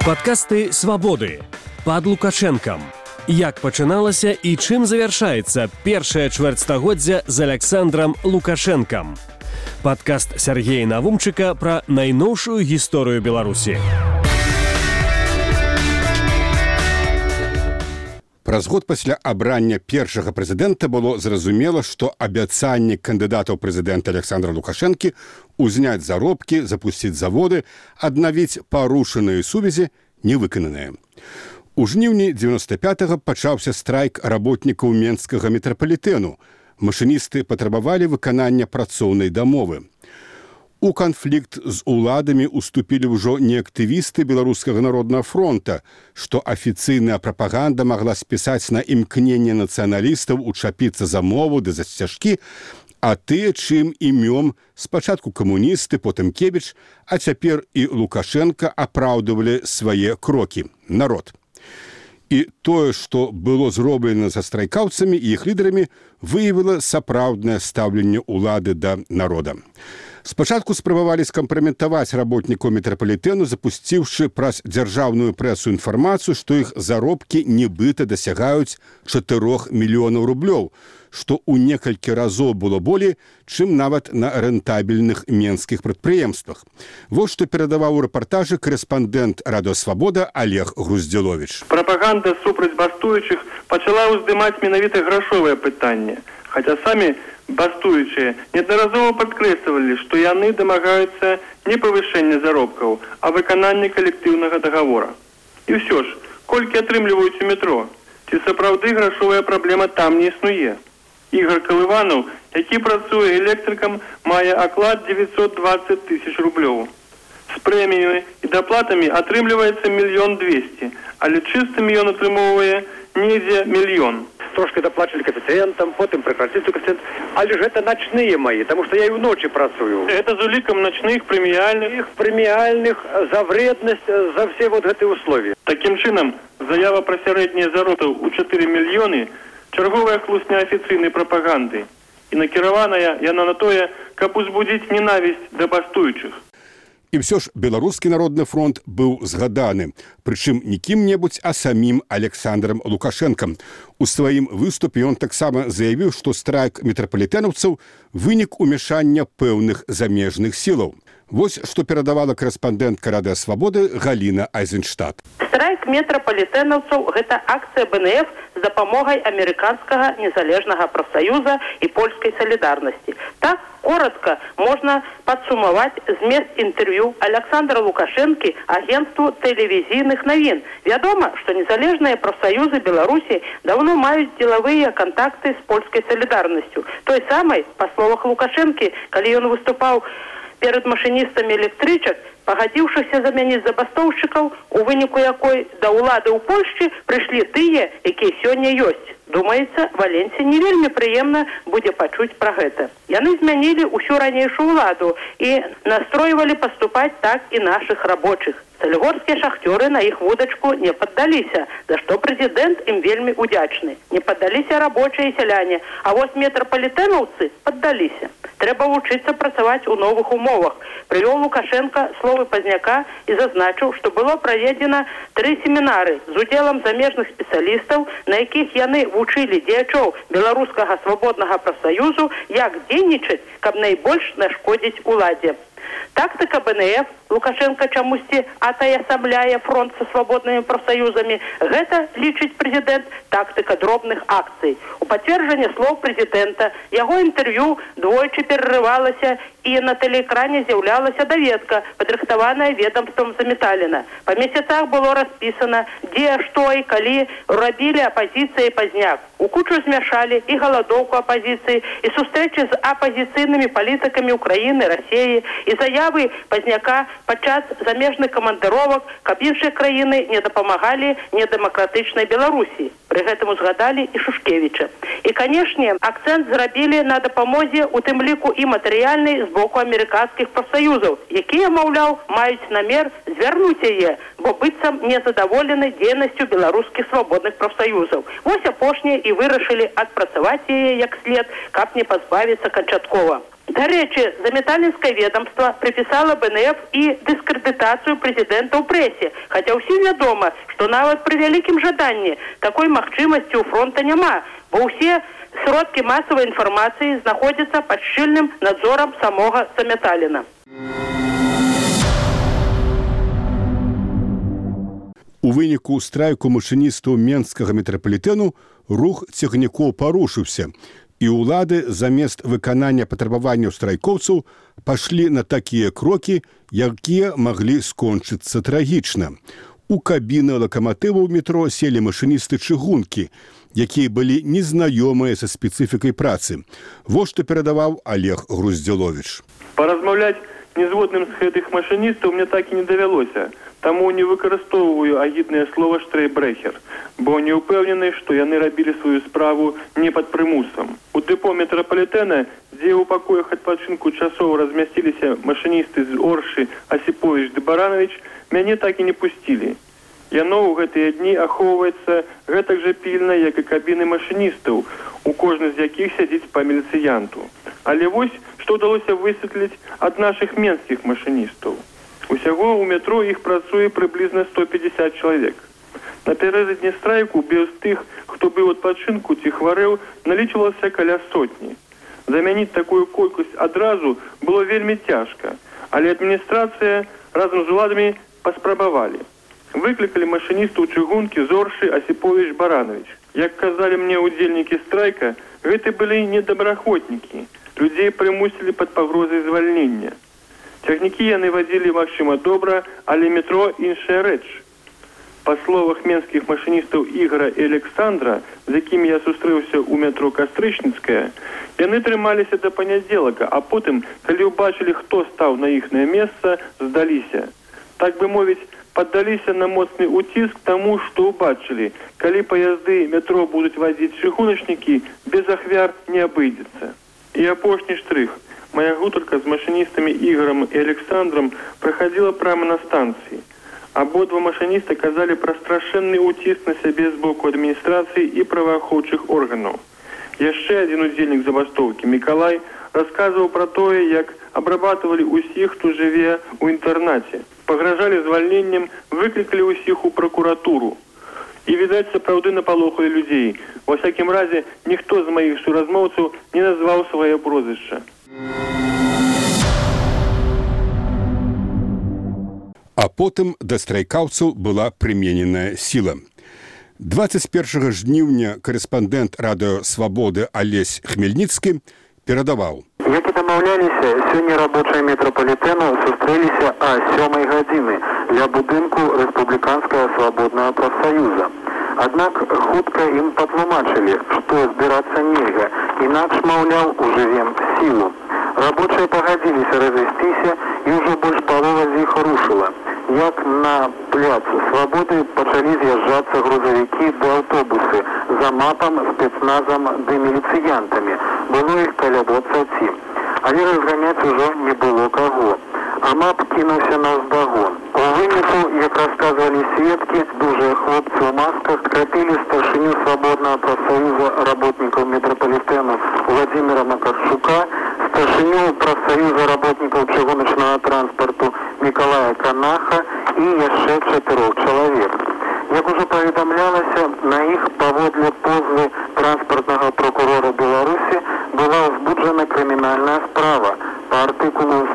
Падкасты «Свабоды» пад Лукашэнкам. Як пачыналася і чым завяршаецца першае чвэрцьстагоддзя з Аляксандрам Лукашэнкам. Падкаст Сяргея Навумчыка пра найноўшую гісторыю Беларусі. Праз год пасля абрання першага прэзідэнта было зразумела, што абяцанне кандыдата ў прэзідэнта Аляксандра Лукашэнкі узняць заробкі, запусціць заводы, аднавіць парушаныя сувязі не выкананыя. У жніўні 95-го пачаўся страйк работнікаў Менскага метрапалітэну. Машыністы патрабавалі выканання працоўнай дамовы. У канфлікт з уладамі уступілі ўжо не актывісты Беларускага народнага фронта, што афіцыйная прапаганда магла спісаць на імкненне нацыяналістаў учапіцца за мову ды за сцяжкі, а тыя, чым імём спачатку камуністы, потым Кебіч, а цяпер і Лукашенка апраўдывалі свае крокі. Народ. І тое, што было зроблена са страйкаўцамі і іх лідарамі, выявіла сапраўднае стаўленне ўлады да народа. Спачатку спрабавалі скампраметаваць работнікаў метрапалітэну, запусціўшы праз дзяржаўную прэсу інфармацыю, што іх заробкі нібыта дасягаюць 4 мільёнаў рублёў, што ў некалькі разоў было болей, чым нават на рэнтабельных менскіх прадпрыемствах. Вось што перадаваў у рэпартажы корэспандэнт Радыё Свабода Олег Груздзіловіч. Прапаганда супраць бастуючых пачала ўздымаць менавіта грашовае пытанне, хаця самі бастуючыя неаднаразова падкрэслівалі, што яны дамагаюцца не павышэння заробкаў, а выканання калектыўнага дагавора. І ўсё ж, колькі атрымліваюць у метро, ці сапраўды грашовая праблема там не існуе. Ігор Калыванаў, які працуе электрыкам, мае аклад 920 тысяч рублёў. З прэміямі і даплатамі атрымліваецца 1 200 000, але чыстым ён атрымоўвае недзе 1 000 000. Трошки доплачивали коэффициентам, потом прекратили коэффициент. Але же это ночные мои, потому что я и в ночи працую. Это з улікам ночных, прэміяльных. Их премиальных за вредность, за все вот эти условия. Таким чынам, заява пра сярэднія заробкі ў 4 мільёны чарговая хлусня афіцыйнай прапаганды. І накіраваная яна на тое, каб узбудзіць ненавісць да бастуючых. І ўсё ж Беларускі народны фронт быў згаданы, прычым не кім-небудзь, а самім Аляксандрам Лукашэнкам. У сваім выступе ён таксама заявіў, што страйк метрапалітэнаўцаў вынік умяшання пэўных замежных сілаў. Вось што перадавала корэспандэнтка Радыё Свабоды Галіна Айзенштадт. Страйк метрапалітэнаўцаў – гэта акцыя БНФ з дапамогай амерыканскага незалежнага прафсаюза і польскай салідарнасці. Так, коротко можна падсумаваць змест інтэрв'ю Аляксандра Лукашэнкі агентству тэлевізійных навін. Вядома, што незалежныя прафсаюзы Беларусі даўно маюць дзелавыя кантакты з польскай салідарнасцю. Той самай, па словах Лукашэнкі, калі ён выступаў перад машыністамі электрычак, пагадзіўшыся замяніць забастоўшчыкаў, у выніку якой да ўлады ў Польшчы прыйшлі тыя, якія сёння ёсць. Думаецца, Валенсі не вельмі прыемна будзе пачуць пра гэта. Яны змянілі ўсю ранейшую ўладу і настройвалі паступаць так і нашых рабочых. Салігорскія шахцёры на іх вудачку не паддаліся, за што прэзідэнт ім вельмі удзячны. Не паддаліся рабочыя і сяляне, а вось метрапалітэнаўцы паддаліся. Трэба вучыцца працаваць у новых умовах. Прывёў Лукашенка словы Пазняка і зазначыў, што было праведзена 3 семінары з удзелам замежных спецыялістаў, на якіх яны вучылі дзеячоў беларускага свабоднага прафсаюзу, як дзейнічаць, каб найбольш нашкодзіць уладзе. Тактыка БНФ, Лукашенка чамусьці атаясамляе фронт са свабоднымі прафсаюзамі, гэта, лічыць прэзідэнт, тактыка дробных акцый. У пацверджанне слоў прэзідэнта яго інтэрв'ю двойчы перарывалася і на тэлеэкране з'яўлялася даведка, падрыхтаваная ведамствам Заметаліна. Па месяцах было распісана, дзе, што і калі рабілі апазіцыя і Пазняк. У кучу змяшалі і галадоўку апазіцыі, і сустрэчы з апазіцыйнымі палітыкамі Украіны, Расіі, і заявы Пазняка падчас замежных камандыровак, каб іншыя краіны не дапамагалі недэмакратычнай Беларусі. Пры гэтым узгадалі і Шушкевіча. І, канешне, акцэнт зрабілі на дапамозе, у тым ліку і матэрыяльнай з боку амерыканскіх прафсаюзаў, якія, маўляў, маюць намер звярнуць яе, бо быццам незадаволены дзейнасцю беларускіх свабодных прафсаюзаў. Вось апошнія і вырашылі адпрацаваць яе як след, каб не пазбавіцца канчаткова. Дарэчы, заметальніцкае ведомство приписало БНФ і дыскрэдытацыю прэзідэнта ў прэсе, хаця ўсім вядома, што нават пры вялікім жаданні такой магчымасці ў фронта няма, бо ўсе сродкі масавай інфармацыі знаходзяцца пад шчыльным надзорам самога Заметаліна. У выніку страйку машыністаў Менскага метрапалітэну рух цягнікоў парушыўся, і ўлады замест выканання патрабаванняў страйкоўцаў пашлі на такія крокі, якія маглі скончыцца трагічна. У кабіны лакаматываў метро селі машыністы чыгункі, якія былі незнаёмыя са спецыфікай працы. Вось што перадаваў Олег Груздзіловіч. Паразмаўляць незгодным з гэтых машыністаў мне так і не давялося. Таму не выкарыстоўваю агіднае слова «штрейбрэхер», бо не ўпэўнены, што яны рабілі сваю справу не пад прымусам. У дэпо метрапалітэна, дзе ў пакоях адпачынку часоў размясціліся машыністы з Оршы Асіповіч ды Баранович, мяне так і не пусцілі. Яно ў гэтыя дні ахоўваецца гэтак жа пільна, як і кабіны машыністаў, у кожны з якіх сядзіць па міліцыянту. Але вось, што ўдалося высветліць ад нашых менскіх машыністаў. Усяго ў метро іх працуе прыблізна 150 чалавек. Напярэдадні страйку без тых, хто быў у адпачынку ці хварэў, налічвалася каля сотні. Замяніць такую колькасць адразу было вельмі цяжка, але адміністрацыя разам з уладамі паспрабавалі. Выклікалі машыністаў чыгункі Зоршы Асіповіч Баранович. Як казалі мне удзельнікі страйка, гэта былі недобраахвотнікі. Людзей прымусілі пад пагрозай звальнення. Цягнікі яны вадзілі, магчыма, добра, але метро іншая рэч. Па словах менскіх машыністаў Ігора і Александра, з якімі я сустрэўся ў метро Кастрычніцкая, яны трымаліся да панядзелака, а потым, калі ўбачылі, хто стаў на іхнае месца, здаліся. Так бы мовіць, паддаліся на моцны ўціск таму, што ўбачылі. Калі паязды метро будуць вадзіць чыгуначнікі, без ахвяр не абыдзецца. І апошні штрых. Моя гутарка з машыністамі Ігорам і Александром праходзіла прямо на станцыі. Абодва машыніста казалі пра страшэнны ўціск на сябе з боку адміністрацыі і праваахоўчых органаў. Яшчэ адзін удзельнік забастоўкі, Мікалай, расказваў пра тое, як абрабатывалі ўсіх, хто жыве ў інтэрнаце. Пагражалі звальненнем, выклікалі ўсіх у пракуратуру. І, відаць, сапраўды напалохалі людзей. Ва всякім разе, ніхто з маіх суразмоўцаў не назваў сваё прозвішча. А потым да страйкаўцаў была прымененая сіла. 21 жніўня карэспандэнт радыё «Свабоды» Алесь Хмельніцкі перадаваў. Як і дамаўляліся, сёння рабочыя метрапалітэну сустрэліся о 7 гадзіны ля будынку Рэспубліканскага свабоднага прафсаюза. Аднак хутка ім патлумачылі, што збірацца нельга, інакш, маўляў, ужывем сілу. Рабочыя пагадзіліся разысціся, і ўжо больш палова з іх рушыла. Як на пляц Свабоды пачалі з'язджацца грузавікі ды аўтобусы за мапам, спецназам ды міліцыянтамі. Было іх каля 20. Але разганяць ужо не было каго. А мап кінуўся наўздагон. У выніку, як расказвалі сведкі, дужыя хлопцы ў масках скрапілі старшыню свабоднага прафсаюза работнікаў метрапалітэну Владзіміра Макарчука, старшыню прафсаюза работнікаў чыгуначнага транспарту Мікалая Канаха і яшчэ 4 чалавек. Як ужо паведамлялася, на іх паводле позвы транспартнага прокурора Беларусі была ўзбуджана крымінальная справа па артыкулу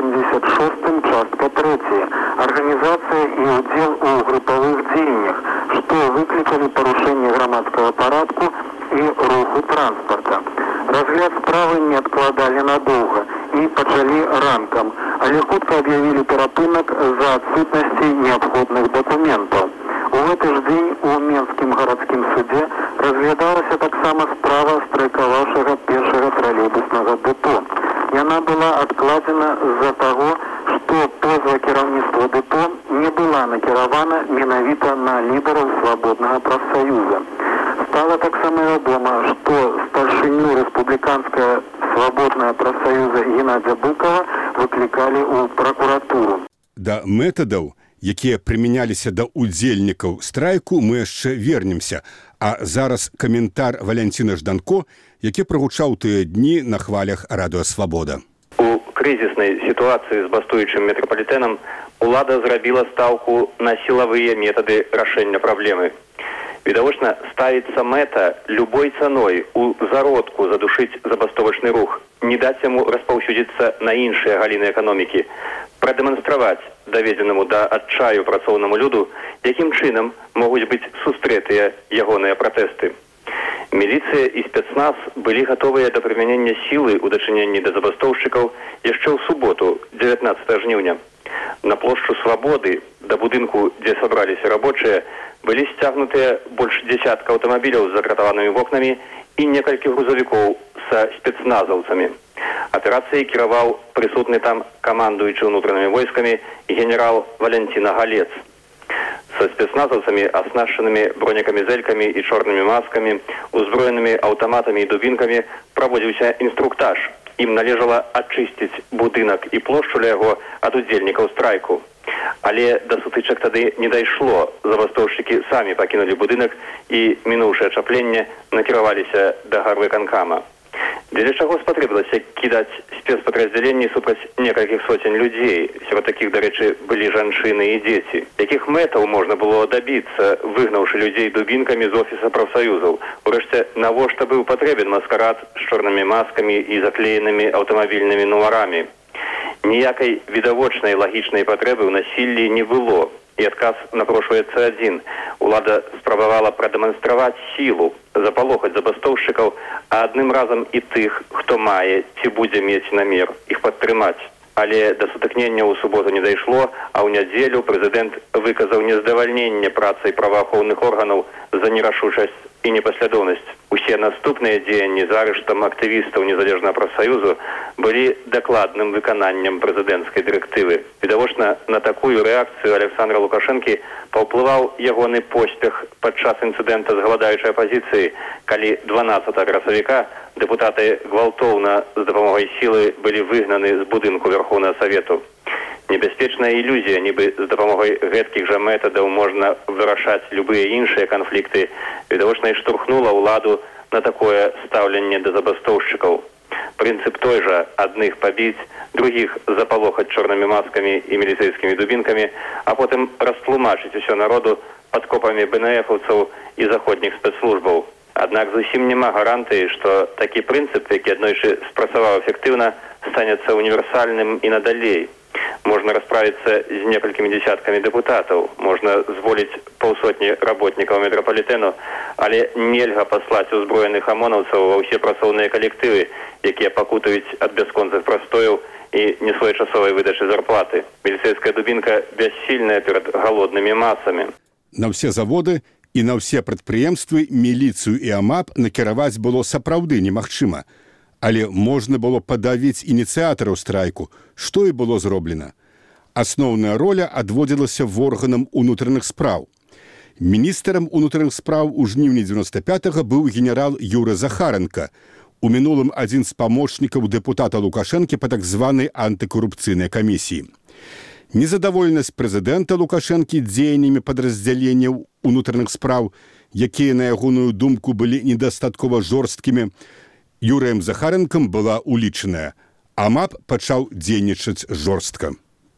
186 частка 3 «Арганізацыя і ўдзел у групавых дзеяннях», што выклікалі парушэнне грамадскага парадку і руху транспарта. Разгляд справы не адкладалі надоўга і пачалі ранкам, але хутка аб'явілі перапынак з-за адсутнасці неабходных дакументаў. У гэты ж дзень у Менскім гарадскім судзе разглядалася таксама справа страйкаваўшага першага тралейбуснага дэпо. Яна была адкладзена з-за таго, што позва кіраўніцтва дэпо не была накіравана менавіта на лідараў свабоднага прафсаюза. Стала таксама вядома, што старшыню Рэспубліканскага свабоднага прафсаюза Геннадзя Быкова выклікалі ў пракуратуру. Да метадаў, якія прымяняліся да удзельнікаў страйку, мы яшчэ вернемся. А зараз каментар Валянціна Жданко, які прагучаў тыя дні на хвалях радыё «Свабода». У крызіснай сітуацыі з бастуючым метрапалітэнам улада зрабіла стаўку на сілавыя метады рашэння праблемы. Відавочна, ставіцца мэта любой цаной у зародку задушыць забастовачны рух, не даць яму распаўсюдзіцца на іншыя галіны эканомікі, прадэманстраваць даведзенаму да адчаю працоўнаму люду, якім чынам могуць быць сустрэтыя ягоныя пратэсты. Міліцыя і спецназ былі гатовыя да прымянення сілы ў дачыненні да забастоўшчыкаў яшчэ ў суботу, 19 жніўня. На плошчу Свабоды, да будынку, дзе сабраліся рабочыя, былі сцягнутыя больш дзясятка аўтамабіляў з закратаванымі вокнамі і некалькі грузавікоў са спецназаўцамі. Аперацыяй кіраваў прысутны там камандуючы ўнутранымі войскамі генерал Валянціна Галец. Са спецназаўцамі, аснашчанымі бронекамізэлькамі і чорнымі маскамі, узброенымі аўтаматамі і дубінкамі, праводзіўся інструктаж. Ім належала ачысціць будынак і плошчу ля яго ад удзельнікаў страйку. Але да сутычак тады не дайшло. Забастоўшчыкі самі пакінулі будынак і, мінуўшы ачапленне, накіраваліся да гарвыканкама. Дзеля чаго спатрэбілася кідаць спецпадраздзяленні супраць некалькіх соцень людзей. Сярод такіх, дарэчы, былі жанчыны і дзеці. Якіх мэтаў можна было дабіцца, выгнаўшы людзей дубінкамі з офіса прафсаюзаў? Урэшце, навошта быў патрэбен маскарад з чорнымі маскамі і заклеенымі аўтамабільнымі нумарамі? Ніякай відавочнай лагічнай патрэбы ў насіллі не было. І адказ напрошваецца адзін. Улада спрабавала прадэманстраваць сілу, запалохаць забастоўшчыкаў, а адным разам і тых, хто мае ці будзе мець намер іх падтрымаць. Але да сутыкнення ў суботу не дайшло, а ў нядзелю прэзідэнт выказаў нездавальненне працай праваахоўных органаў за нерашучасць і непаслядоўнасць. Усе наступныя дзеянні з арыштам актывістаў незалежнага прафсаюзу былі дакладным выкананнем прэзідэнцкай дырэктывы. Відавочна, на такую рэакцыю Александра Лукашэнкі паўплываў ягоны поспех падчас інцыдэнта з галадаючай апазіцыі, калі 12 красавіка дэпутаты гвалтоўна з дапамогай сілы былі выгнаны з будынку Верховнага Савету. Небяспечная ілюзія, нібы з дапамогай гэткіх жа метадаў можна вырашаць любыя іншыя канфлікты, відавочна і штурхнула ўладу на такое стаўленне да забастоўшчыкаў. Прынцып той жа: адных пабіць, другіх запалохаць чорнымі маскамі і міліцэйскімі дубінкамі, а потым растлумачыць усё народу падкопамі БНФаўцаў і заходніх спецслужбаў. Аднак зусім няма гарантыі, што такі прынцып, які аднойчы спрацаваў эфектыўна, станецца універсальным і надалей. Можна расправіцца з некалькімі дзесяткамі дэпутатаў, можна зволіць паўсотні работнікаў метрапалітэну, але нельга паслаць узброеных амонаўцаў ва ўсе працоўныя калектывы, якія пакутаюць ад бясконцых прастояў і несвоечасовай выдачы зарплаты. Міліцэйская дубінка бяссільная перад галоднымі масамі. На ўсе заводы і на ўсе прадпрыемствы міліцыю і АМАП накіраваць было сапраўды немагчыма. Але можна было падавіць ініцыятараў страйку, што і было зроблена. Асноўная роля адводзілася органам унутраных спраў. Міністрам унутраных спраў у жніўні 95-го быў генерал Юра Захаренко, у мінулым адзін з памочнікаў дэпутата Лукашэнкі па так званай антыкарупцыйнай камісіі. Незадаволенасць прэзідэнта Лукашэнкі дзеяннямі падраздзяленняў унутраных спраў, якія, на ягоную думку, былі недастаткова жорсткімі, Юрыем Захаренкам была улічаная. АМАП пачаў дзейнічаць жорстка.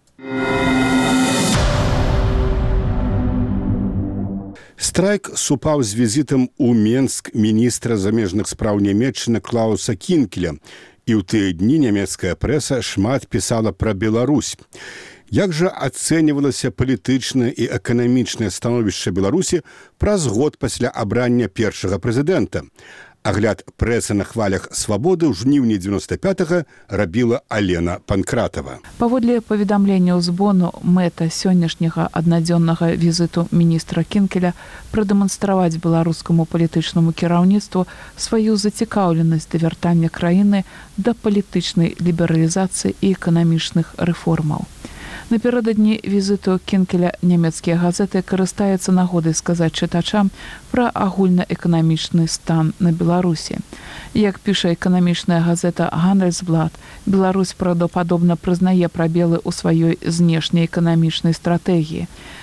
Страйк супаў з візітам у Менск міністра замежных спраў Нямецчыны Клауса Кінкеля, і ў тыя дні нямецкая прэса шмат пісала пра Беларусь. Як жа ацэньвалася палітычнае і эканамічнае становішча Беларусі праз год пасля абрання першага прэзідэнта? Агляд прэсы на хвалях «Свабоды» ў жніўні 95-го рабіла Алена Панкратова. Паводле паведамленняў збону, мэта сённяшняга аднадзённага візіту міністра Кінкеля прадэманстраваць беларускаму палітычнаму кіраўніцтву сваю зацікаўленасць да вяртання краіны да палітычнай лібералізацыі і эканамічных рэформаў. Наперададні візіту Кінкеля нямецкія газеты карыстаюцца нагодай сказаць чытачам пра агульнаэканамічны стан на Беларусі. Як піша эканамічная газета «Гандельсблат», Беларусь правдападобна прызнае прабелы ў сваёй знешняй эканамічнай стратэгіі.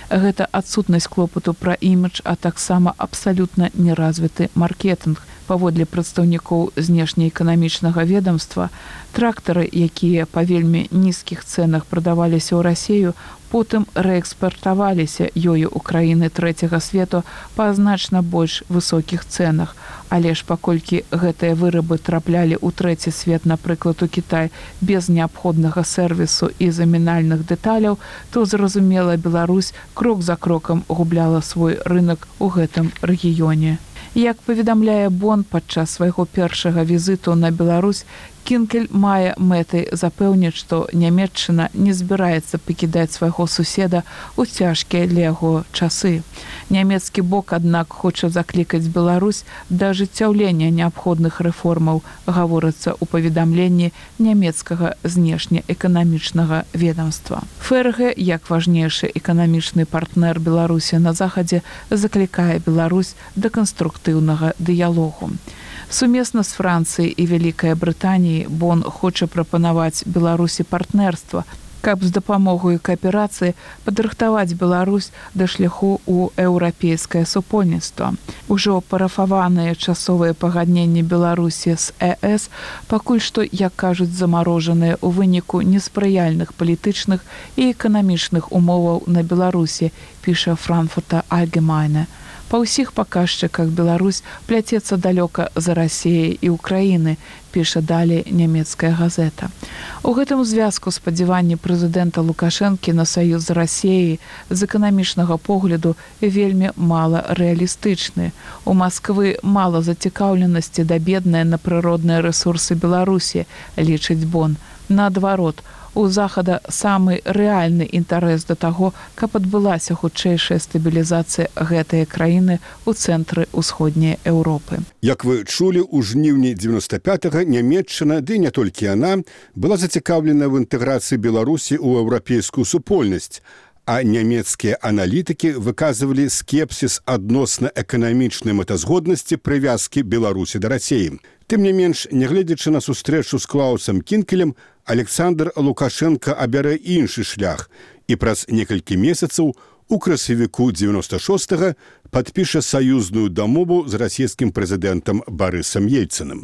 Гэта адсутнасць клопату пра імідж, а таксама абсалютна неразвіты маркетынг. Паводле прадстаўнікоў знешнеэканамічнага ведомства, трактары, якія па вельмі нізкіх цэнах прадаваліся ў Расію, потым рээкспартаваліся ёю ў краіны трэцяга свету па значна больш высокіх цэнах. Але ж паколькі гэтыя вырабы траплялі ў трэці свет, напрыклад, у Кітай, без неабходнага сервісу і замінальных дэталяў, то, зразумела, Беларусь крок за крокам губляла свой рынок у гэтым рэгіёне. Як паведамляе Бон падчас свайго першага візіту на Беларусь, Кінкель мае мэтай запэўніць, што Нямецчына не збіраецца пакідаць свайго суседа ў цяжкія для яго часы. Нямецкі бок, аднак, хоча заклікаць Беларусь да ажыццяўлення неабходных рэформаў, гаворыцца ў паведамленні нямецкага знешнеэканамічнага ведомства. ФРГ, як важнейшы эканамічны партнер Беларусі на захадзе, заклікае Беларусь да канструктыўнага дыялогу. Сумесна з Францыяй і Вялікай Брытаніяй Бон хоча прапанаваць Беларусі партнерства, каб з дапамогай кааперацыі падрыхтаваць Беларусь да шляху ў еўрапейскае супольніцтва. Ужо парафаваныя часовыя пагадненні Беларусі з ЕС пакуль што, як кажуць, замарожаныя ў выніку неспрыяльных палітычных і эканамічных умоваў на Беларусі, піша Франкфуртер Allgemeine. Па ўсіх паказчыках Беларусь пляцецца далёка за Расіяй і Украіны, піша далей нямецкая газета. У гэтым звязку спадзяванні прэзідэнта Лукашэнкі на саюз з Расіяй з эканамічнага погляду вельмі мала рэалістычны. У Масквы мала зацікаўленасці да бедныя на прыродныя рэсурсы Беларусі, лічыць Бон. Наадварот, у захада самы рэальны інтарэс да таго, каб адбылася хутчэйшая стабілізацыя гэтай краіны ў цэнтры ўсходняй Еўропы. Як вы чулі, у жніўні 95-го Нямецчына, ды не толькі яна, была зацікаўлена в інтэграцыі Беларусі ў еўрапейскую супольнасць, а нямецкія аналітыкі выказвалі скепсіс адносна эканамічнай мэтазгоднасці прывязкі Беларусі да Расіі. Тым не менш, нягледзячы на сустрэчу з Клаусам Кінкелем, Александр Лукашенко абярэ іншы шлях і праз некалькі месяцаў у красавіку 96-го падпіша саюзную дамову з расійскім прэзідэнтам Барысам Ельцыным.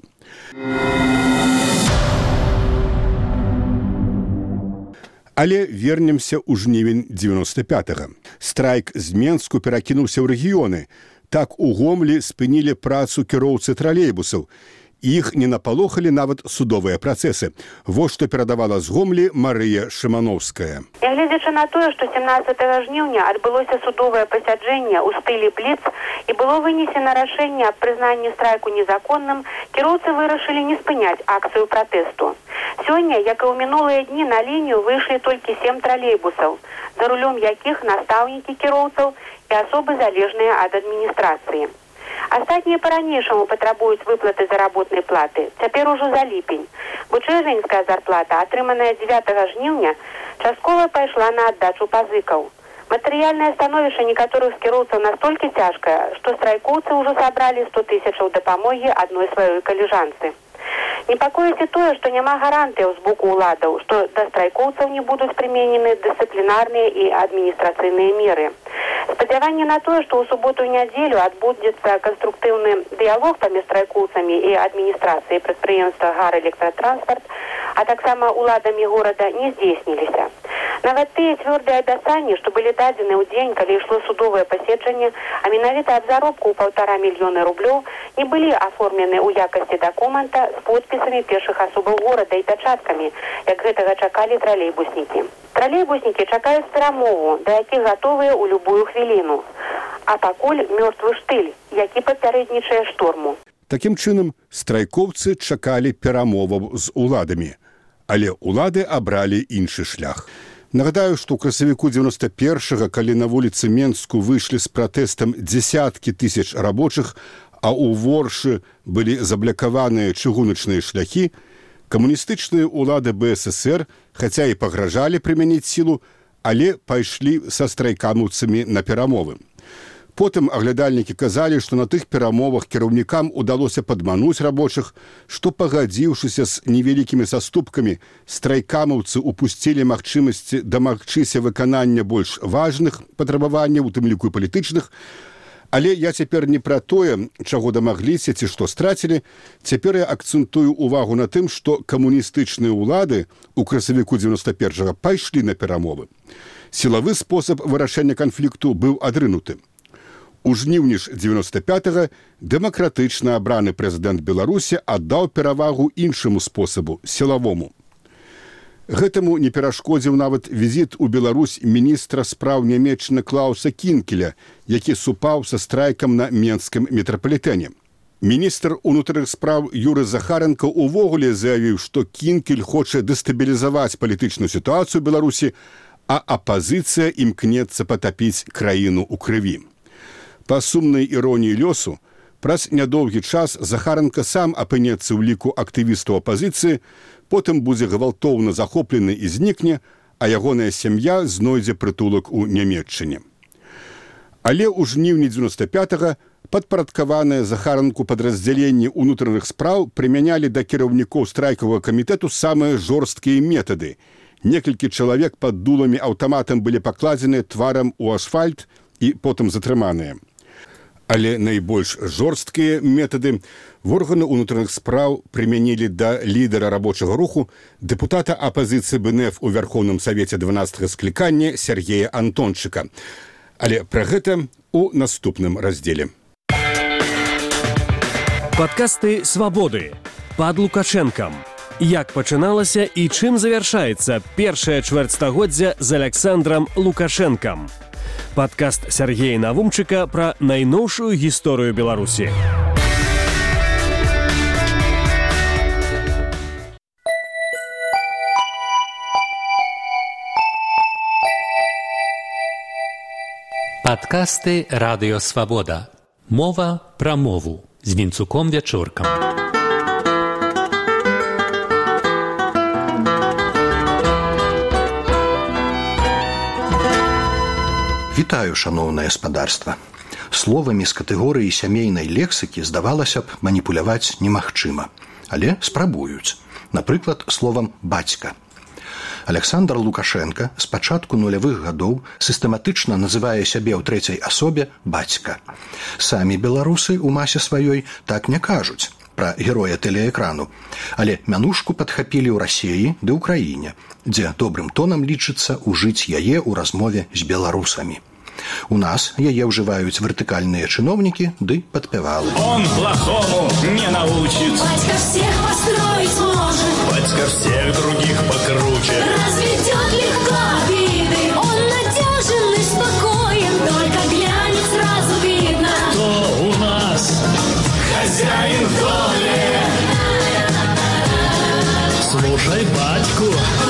Але вернемся ў жнівень 95-го. Страйк з Менску перакінуўся ў рэгіёны. Так у Гомлі спынілі працу кіроўцы тралейбусаў. Іх не напалохалі нават судовыя працэсы. Вось што перадавала з Гомлі Марыя Шымановская. Нягледзячы на тое, што 17 жніўня адбылося судовае пасяджэнне ў стылі бліц і было вынесена рашэнне аб прызнанні страйку незаконным, кіроўцы вырашылі не спыняць акцыю пратэсту. Сёння, як і ў мінулыя дні, на лінію выйшлі толькі 7 тралейбусаў, за рулём якіх настаўнікі кіроўцаў і асобы залежныя ад адміністрацыі. Астатнія па-ранейшаму патрабуюць выплаты заработнай платы. Цяпер ужо за ліпень, бо чэрвеньская зарплата, атрыманая 9 жніўня, часткова пайшла на аддачу пазыкаў. Матэрыяльнае становішча некаторых кіроўцаў настолькі цяжкае, што страйкоўцы ўжо сабралі 100 000 дапамогі адной сваёй каліжанцы. Непакоіць і тое, што няма гарантыяў з боку ўладаў, што да страйкоўцаў не будуць прыменены дысцыплінарныя і адміністрацыйныя меры. Спадзяванне на тое, што ў суботу і нядзелю адбудзецца канструктыўны дыялог паміж страйкоўцамі і адміністрацыяй прадпрыемства «Гарэлектратранспарт», а таксама ўладамі горада не здзейсніліся. Нават тыя цвёрдыя абяцанні, што былі дадзены ў дзень, калі ішло судовае паседжанне, а менавіта аб заробку ў 1,5 мільёна рублёў, не былі аформлены ў якасці дакумента з подпісамі першых асобаў горада і пячаткамі, як гэтага чакалі тралейбуснікі. Тралейбуснікі чакаюць перамову, да якіх гатовыя ў любую хвіліну. А пакуль мёртвы штыль, які папярэднічае шторму. Такім чынам, страйкоўцы чакалі перамоваў з уладамі, але улады абралі іншы шлях. Нагадаю, што ў красавіку 91-го, калі на вуліцы Менску выйшлі з пратэстам дзесяткі тысяч рабочых, а ў Воршы былі заблакаваныя чыгуначныя шляхі, камуністычныя ўлады БССР, хаця і пагражалі прымяніць сілу, але пайшлі са страйкамаўцамі на перамовы. Потым аглядальнікі казалі, што на тых перамовах кіраўнікам удалося падмануць рабочых, што, пагадзіўшыся з невялікімі саступкамі, страйкамаўцы упусцілі магчымасці дамагчыся выканання больш важных патрабаванняў, у тым ліку і палітычных. Але я цяпер не пра тое, чаго дамагліся ці што страцілі. Цяпер я акцэнтую увагу на тым, што камуністычныя ўлады ў красавіку 91-го пайшлі на перамовы. Сілавы спосаб вырашэння канфлікту быў адрынуты. У жніўні ж 95-го дэмакратычна абраны прэзідэнт Беларусі аддаў перавагу іншаму спосабу – сілавому. Гэтаму не перашкодзіў нават візіт у Беларусь міністра спраў Нямецчыны Клауса Кінкеля, які супаў са страйкам на менскім метрапалітэне. Міністр унутраных спраў Юры Захаренко увогуле заявіў, што Кінкель хоча дэстабілізаваць палітычную сітуацыю ў Беларусі, а апазіцыя імкнецца патапіць краіну ў крыві. Па сумнай іроніі лёсу, праз нядоўгі час Захаренко сам апынецца ў ліку актывістаў апазіцыі, потым будзе гвалтоўна захоплены і знікне, а ягоная сям'я знойдзе прытулак у Нямецчыне. Але ў жніўні 95-го падпарадкаваныя Захаренку падраздзяленні ўнутраных спраў прымянялі да кіраўнікоў страйкавага камітэту самыя жорсткія метады. Некалькі чалавек пад дуламі аўтаматам былі пакладзены тварам у асфальт і потым затрыманыя. Але найбольш жорсткія метады органы ўнутраных спраў прымянілі да лідара рабочага руху, дэпутата апазіцыі БНФ у Вярхоўным Савеце 12-го склікання Сергея Антончыка. Але пра гэта у наступным раздзеле. Падкасты «Свабоды» пад Лукашэнкам. Як пачыналася і чым завяршаецца першае чвэрцьстагоддзя з Аляксандрам Лукашэнкам. Падкаст Сергея Навумчыка пра найноўшую гісторыю Беларусі. Падкасты «Радыё Свабода». Мова пра мову з Вінцуком Вячоркам. Вітаю, шаноўнае спадарства. Словамі з катэгорыі сямейнай лексікі, здавалася б, маніпуляваць немагчыма. Але спрабуюць. Напрыклад, словам «бацька». Аляксандр Лукашенка з пачатку нулявых гадоў сістэматычна называе сябе ў трэцяй асобе «бацька». Самі беларусы ў масе сваёй так не кажуць пра героя тэлеэкрану, але мянушку падхапілі ў Расіі ды ўкраіне, дзе добрым тонам лічыцца ўжыць яе ў размове з беларусамі. У нас яе ўжываюць вертыкальныя чыноўнікі ды падпявалы. Он плохому не научит. Батька всех построить может. Батька всех других покруче. Разведет легко обиды. Он надежен и спокоен. Только глянет, сразу видно. Кто у нас хозяин в доме? Слушай батьку.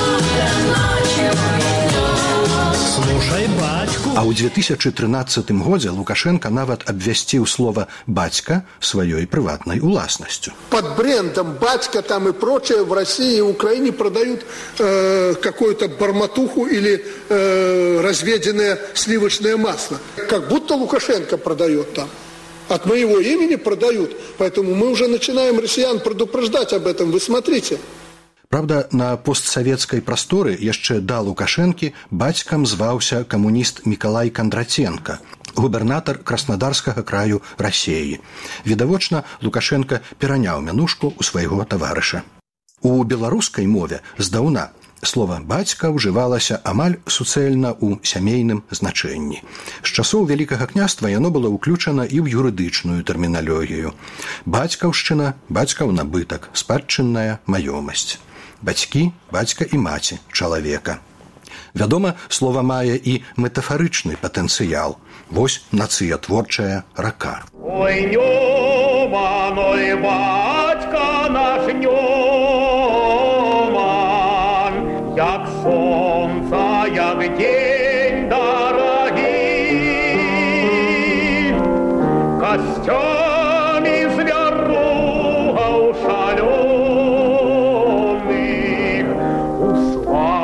Слушай батьку. А ў 2013 годзе Лукашенко нават абвясціў слова «бацька» сваёй прыватнай уласнасцю. Под брендом «Батька» там и прочее в России и Украине продают какую-то барматуху или разведенное сливочное масло. Как будто Лукашенко продает там. От моего имени продают. Поэтому мы уже начинаем россиян предупреждать об этом. Вы смотрите. Правда, на постсавецкай прасторы яшчэ да Лукашэнкі бацькам зваўся камуніст Мікалай Кандратенка, губернатар Краснодарскага краю Расіі. Відавочна, Лукашенка пераняў мянушку ў свайго таварыша. У беларускай мове здаўна слова «бацька» ўжывалася амаль суцэльна ў сямейным значэнні. З часоў Вялікага княства яно было ўключана і ў юрыдычную тэрміналогію. Бацькаўшчына, бацькаў набытак, спадчынная маёмасць. Бацькі, бацька і маці чалавека. Вядома, слова мае і метафарычны патэнцыял. Вось нацыятворчая рака. Ой, Нёман, ой, бацька наш Нёман, як сонца, як день дорогі, костями зверругаў шалёных,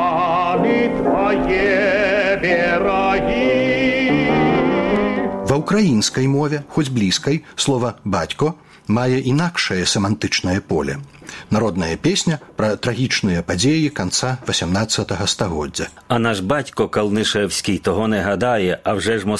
усланы твои бераги. Ва украінскай мове, хоць блізкай, слова «бацько» мае інакшае семантычнае поле. Народная песня пра трагічныя падзеі канца 18 стагоддзя. А наш батько Калнишевський того не гадає, а вже ж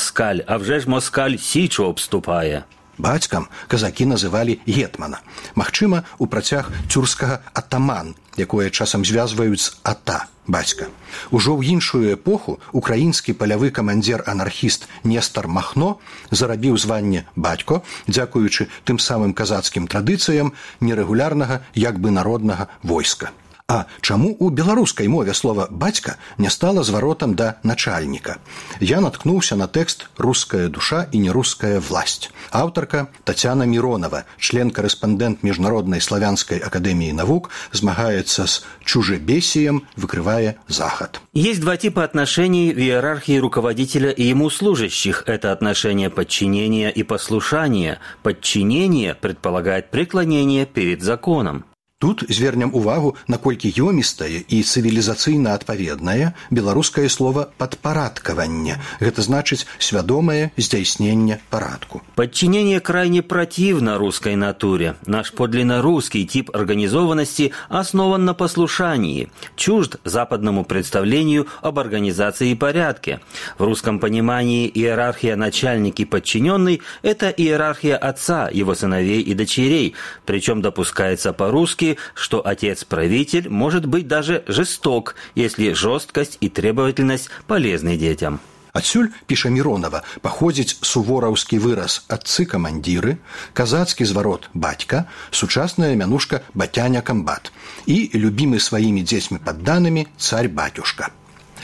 москаль січу обступає. Бацькам казакі называлі гетмана. Магчыма, у працяг цюрскага атаман, якое часам звязваюць з ата, бацька. Ужо ў іншую эпоху украінскі палявы камандзір-анархіст Нестар Махно зарабіў званне бацько, дзякуючы тым самым казацкім традыцыям нерэгулярнага, як бы народнага войска. А чаму ў беларускай мове слова «бацька» не стала зваротам да начальніка? Я наткнуўся на тэкст «Русская душа и нерусская власть». Аўтарка Татьяна Миронова, член-корреспондент Международной славянской академии наук, змагаецца с чужебесием, выкрывая Захад. Есть два типа отношений в иерархии руководителя и ему служащих. Это отношение подчинения и послушания. Подчинение предполагает преклонение перед законом. Тут звернем увагу, наколькі ёмістае і цывілізацыйна адпаведнае беларускае слова «падпарадкаванне». Гэта значыць свядомае здзяйсненне парадку. Подчинение крайне противно русской натуре. Наш подлинно русский тип организованности основан на послушании, чужд западному представлению об организации и порядке. В русском понимании иерархия начальник и подчиненный – это иерархия отца, его сыновей и дочерей, причем допускается по-русски, что отец-правитель может быть даже жесток, если жесткость и требовательность полезны детям. Адсюль, піша Миронова, паходзіць сувораўскі выраз «адцы-камандзіры», казацкі зварот «бацька», сучасная мянушка «батяня-камбат» і любімы сваімі дзецьмі падданымі «царь-батюшка».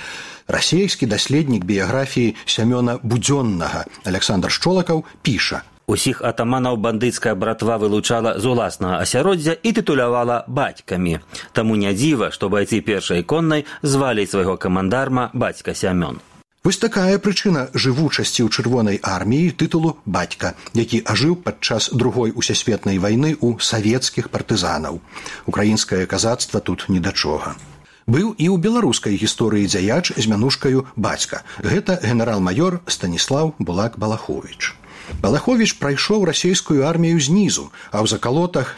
Расейскі даследнік біяграфіі Сямёна Будзённага Александр Шчолакаў піша: Усіх атаманаў бандыцкая братва вылучала з уласнага асяроддзя і тытулявала бацькамі. Таму не дзіва, што байцы першай коннай звалі свайго камандарма бацька Сямён. Вось такая прычына жывучасці ў чырвонай арміі тытулу «бацька», які ажыў падчас Другой усесветнай вайны ў савецкіх партызанаў. Украінскае казацтва тут ні да чога. Быў і ў беларускай гісторыі дзяяч з мянушкаю «бацька». Гэта генерал-маёр Станіслаў Булак-Балаховіч. Балаховіч прайшоў расійскую армію знізу, а ў закалотах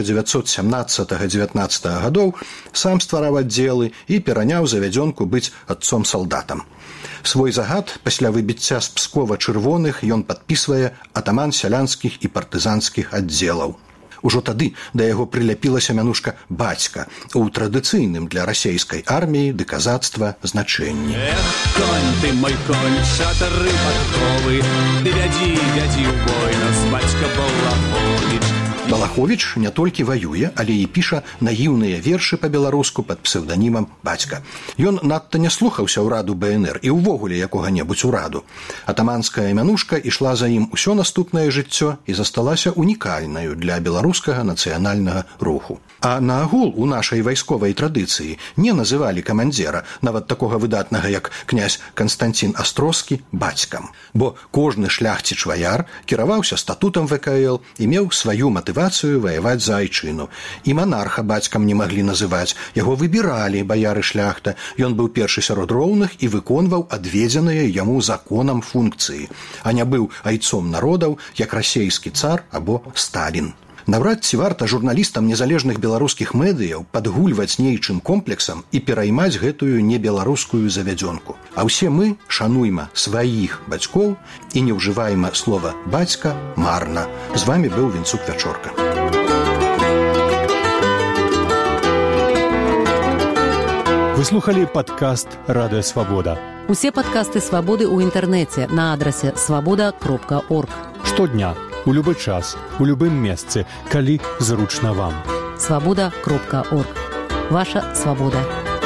1917-19 гадоў сам ствараў аддзелы і пераняў завядзёнку быць адцом-салдатам. Свой загад пасля выбіцця з Пскова чырвоных ён падпісвае атаман сялянскіх і партызанскіх аддзелаў. Ужо тады да яго прыляпілася мянушка «бацька» у традыцыйным для расейскай арміі ды казацтва значэнні. Эх, конь ты, мой конь, шатары падковы, ты вядзі ў бой нас, бацька Балаховіч. Балаховіч не толькі ваюе, але і піша наіўныя вершы па-беларуску пад псеўданімам «бацька». Ён надта не слухаўся ўраду БНР і ўвогуле якога-небудзь ураду. Атаманская мянушка ішла за ім усё наступнае жыццё і засталася унікальнаю для беларускага нацыянальнага руху. А наагул у нашай вайсковай традыцыі не называлі камандзіра, нават такога выдатнага, як князь Канстанцін Астроскі, бацькам. Бо кожны шляхціч-ваяр кіраваўся статутам ВКЛ і меў сваю матывацыю ваяваць за айчыну. І манарха бацькам не маглі называць, яго выбіралі баяры-шляхта. Ён быў першы сярод роўных і выконваў адведзеныя яму законам функцыі, а не быў айцом народаў, як расейскі цар або Сталін. Наўрад ці варта журналістам незалежных беларускіх медыяў падгульваць нейчым комплексам і пераймаць гэтую небеларускую завядзёнку. А ўсе мы шануйма сваіх бацькоў і не ўжывайма слова «бацька» марна. З вамі быў Вінцук Вячорка. Вы слухали падкаст «Радыё Свабода». Усе падкасты «Свабоды» ў інтэрнэце на адрасе свабода.орг. Штодня, у любы час, у любым месцы, калі зручна вам. Свабода.орг. Ваша свабода.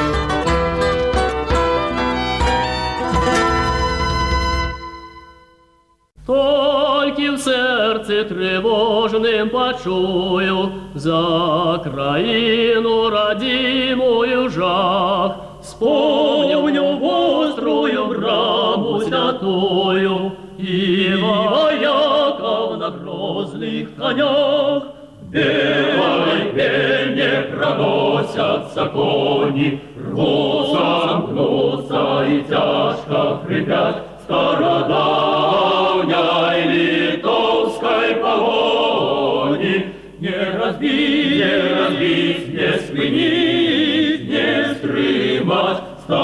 Толькі в сердце тревожным почую за краину родимую жах. Вспомню острую браму святую и вояков на грозных конях. Белой пене проносятся кони, рвутся, гнутся и тяжко хрипят. Стародавняя погони. Не разбить, не спынить, не стримать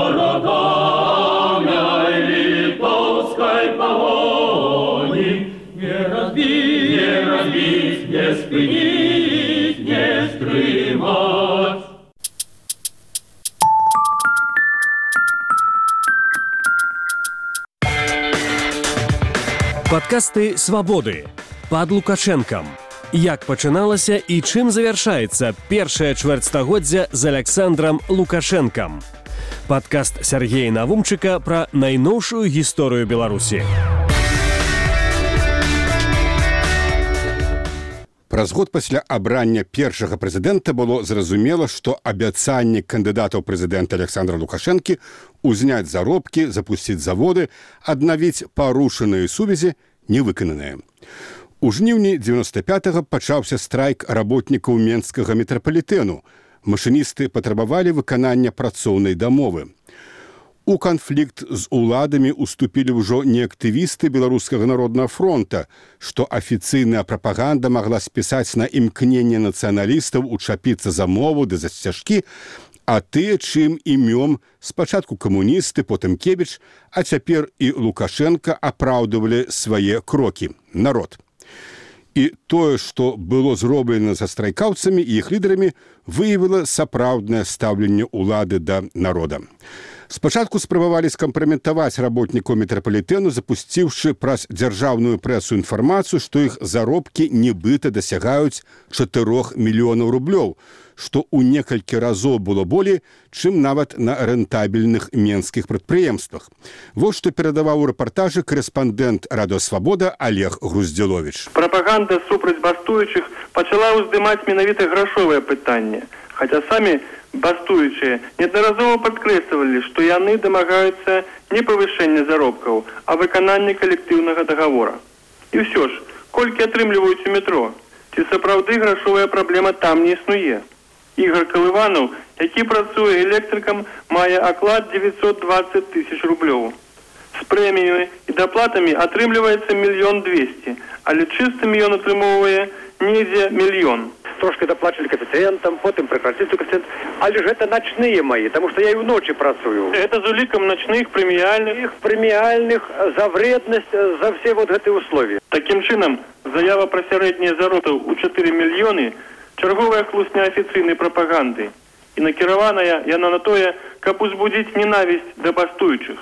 стародавней литовской погони. Не разбить, не спынить, не стримать. Падкасты «Свабоды» пад Лукашэнкам. Як пачыналася і чым завяршаецца першае чвэрцьстагоддзя з Александрам Лукашэнкам. Падкаст Сяргея Навумчыка пра найноўшую гісторыю Беларусі. Праз год пасля абрання першага прэзідэнта было зразумела, што абяцанне кандыдата ў прэзідэнта Александра Лукашэнкі узняць заробкі, запусціць заводы, аднавіць парушаныя сувязі не выкананыя. У жніўні 95-го пачаўся страйк работнікаў Менскага метрапалітэну. Машыністы патрабавалі выканання працоўнай дамовы. У канфлікт з уладамі уступілі ўжо не актывісты Беларускага народнага фронта, што афіцыйная прапаганда магла спісаць на імкненне нацыяналістаў учапіцца за мову ды за сцяжкі, а тыя, чым імём спачатку камуністы, потым Кебіч, а цяпер і Лукашенка апраўдывалі свае крокі. Народ. І тое, што было зроблена са страйкаўцамі і іх лідарамі, выявіла сапраўднае стаўленне ўлады да народа. Спачатку спрабавалі скампраметаваць работнікаў метрапалітэну, запусціўшы праз дзяржаўную прэсу інфармацыю, што іх заробкі нібыта дасягаюць 4 мільёнаў рублёў, што ў некалькі разоў было болей, чым нават на рэнтабельных менскіх прадпрыемствах. Вось што перадаваў у рэпартажы корэспандэнт Радыё Свабода Олег Груздзіловіч. Прапаганда супраць бастуючых пачала ўздымаць менавіта грашовае пытанне, хаця самі бастуючыя неаднаразова падкрэслівалі, што яны дамагаюцца не павышэння заробкаў, а выканання калектыўнага дагавора. І ўсё ж, колькі атрымліваюць у метро, ці сапраўды грашовая праблема там не існуе. Ігор Калыванаў, які працуе электрыкам, мае аклад 920 000 рублёў. З прэміямі і даплатамі атрымліваецца 1 200 000, але чыстым ён атрымоўвае недзе 1 000 000. Трошки доплачивали коэффициентам, потом прекратили коэффициент. Але же это ночные мои, потому что я и в ночи працую. Это з уликом ночных, премиальных. Премиальных за вредность, за все вот эти условия. Таким чином, заява про сярэднія заробкі у 4 мільёны чарговая хлусня афіцыйнай прапаганды. І накіраваная яна на тое, каб узбудзіць ненавісць да бастуючых.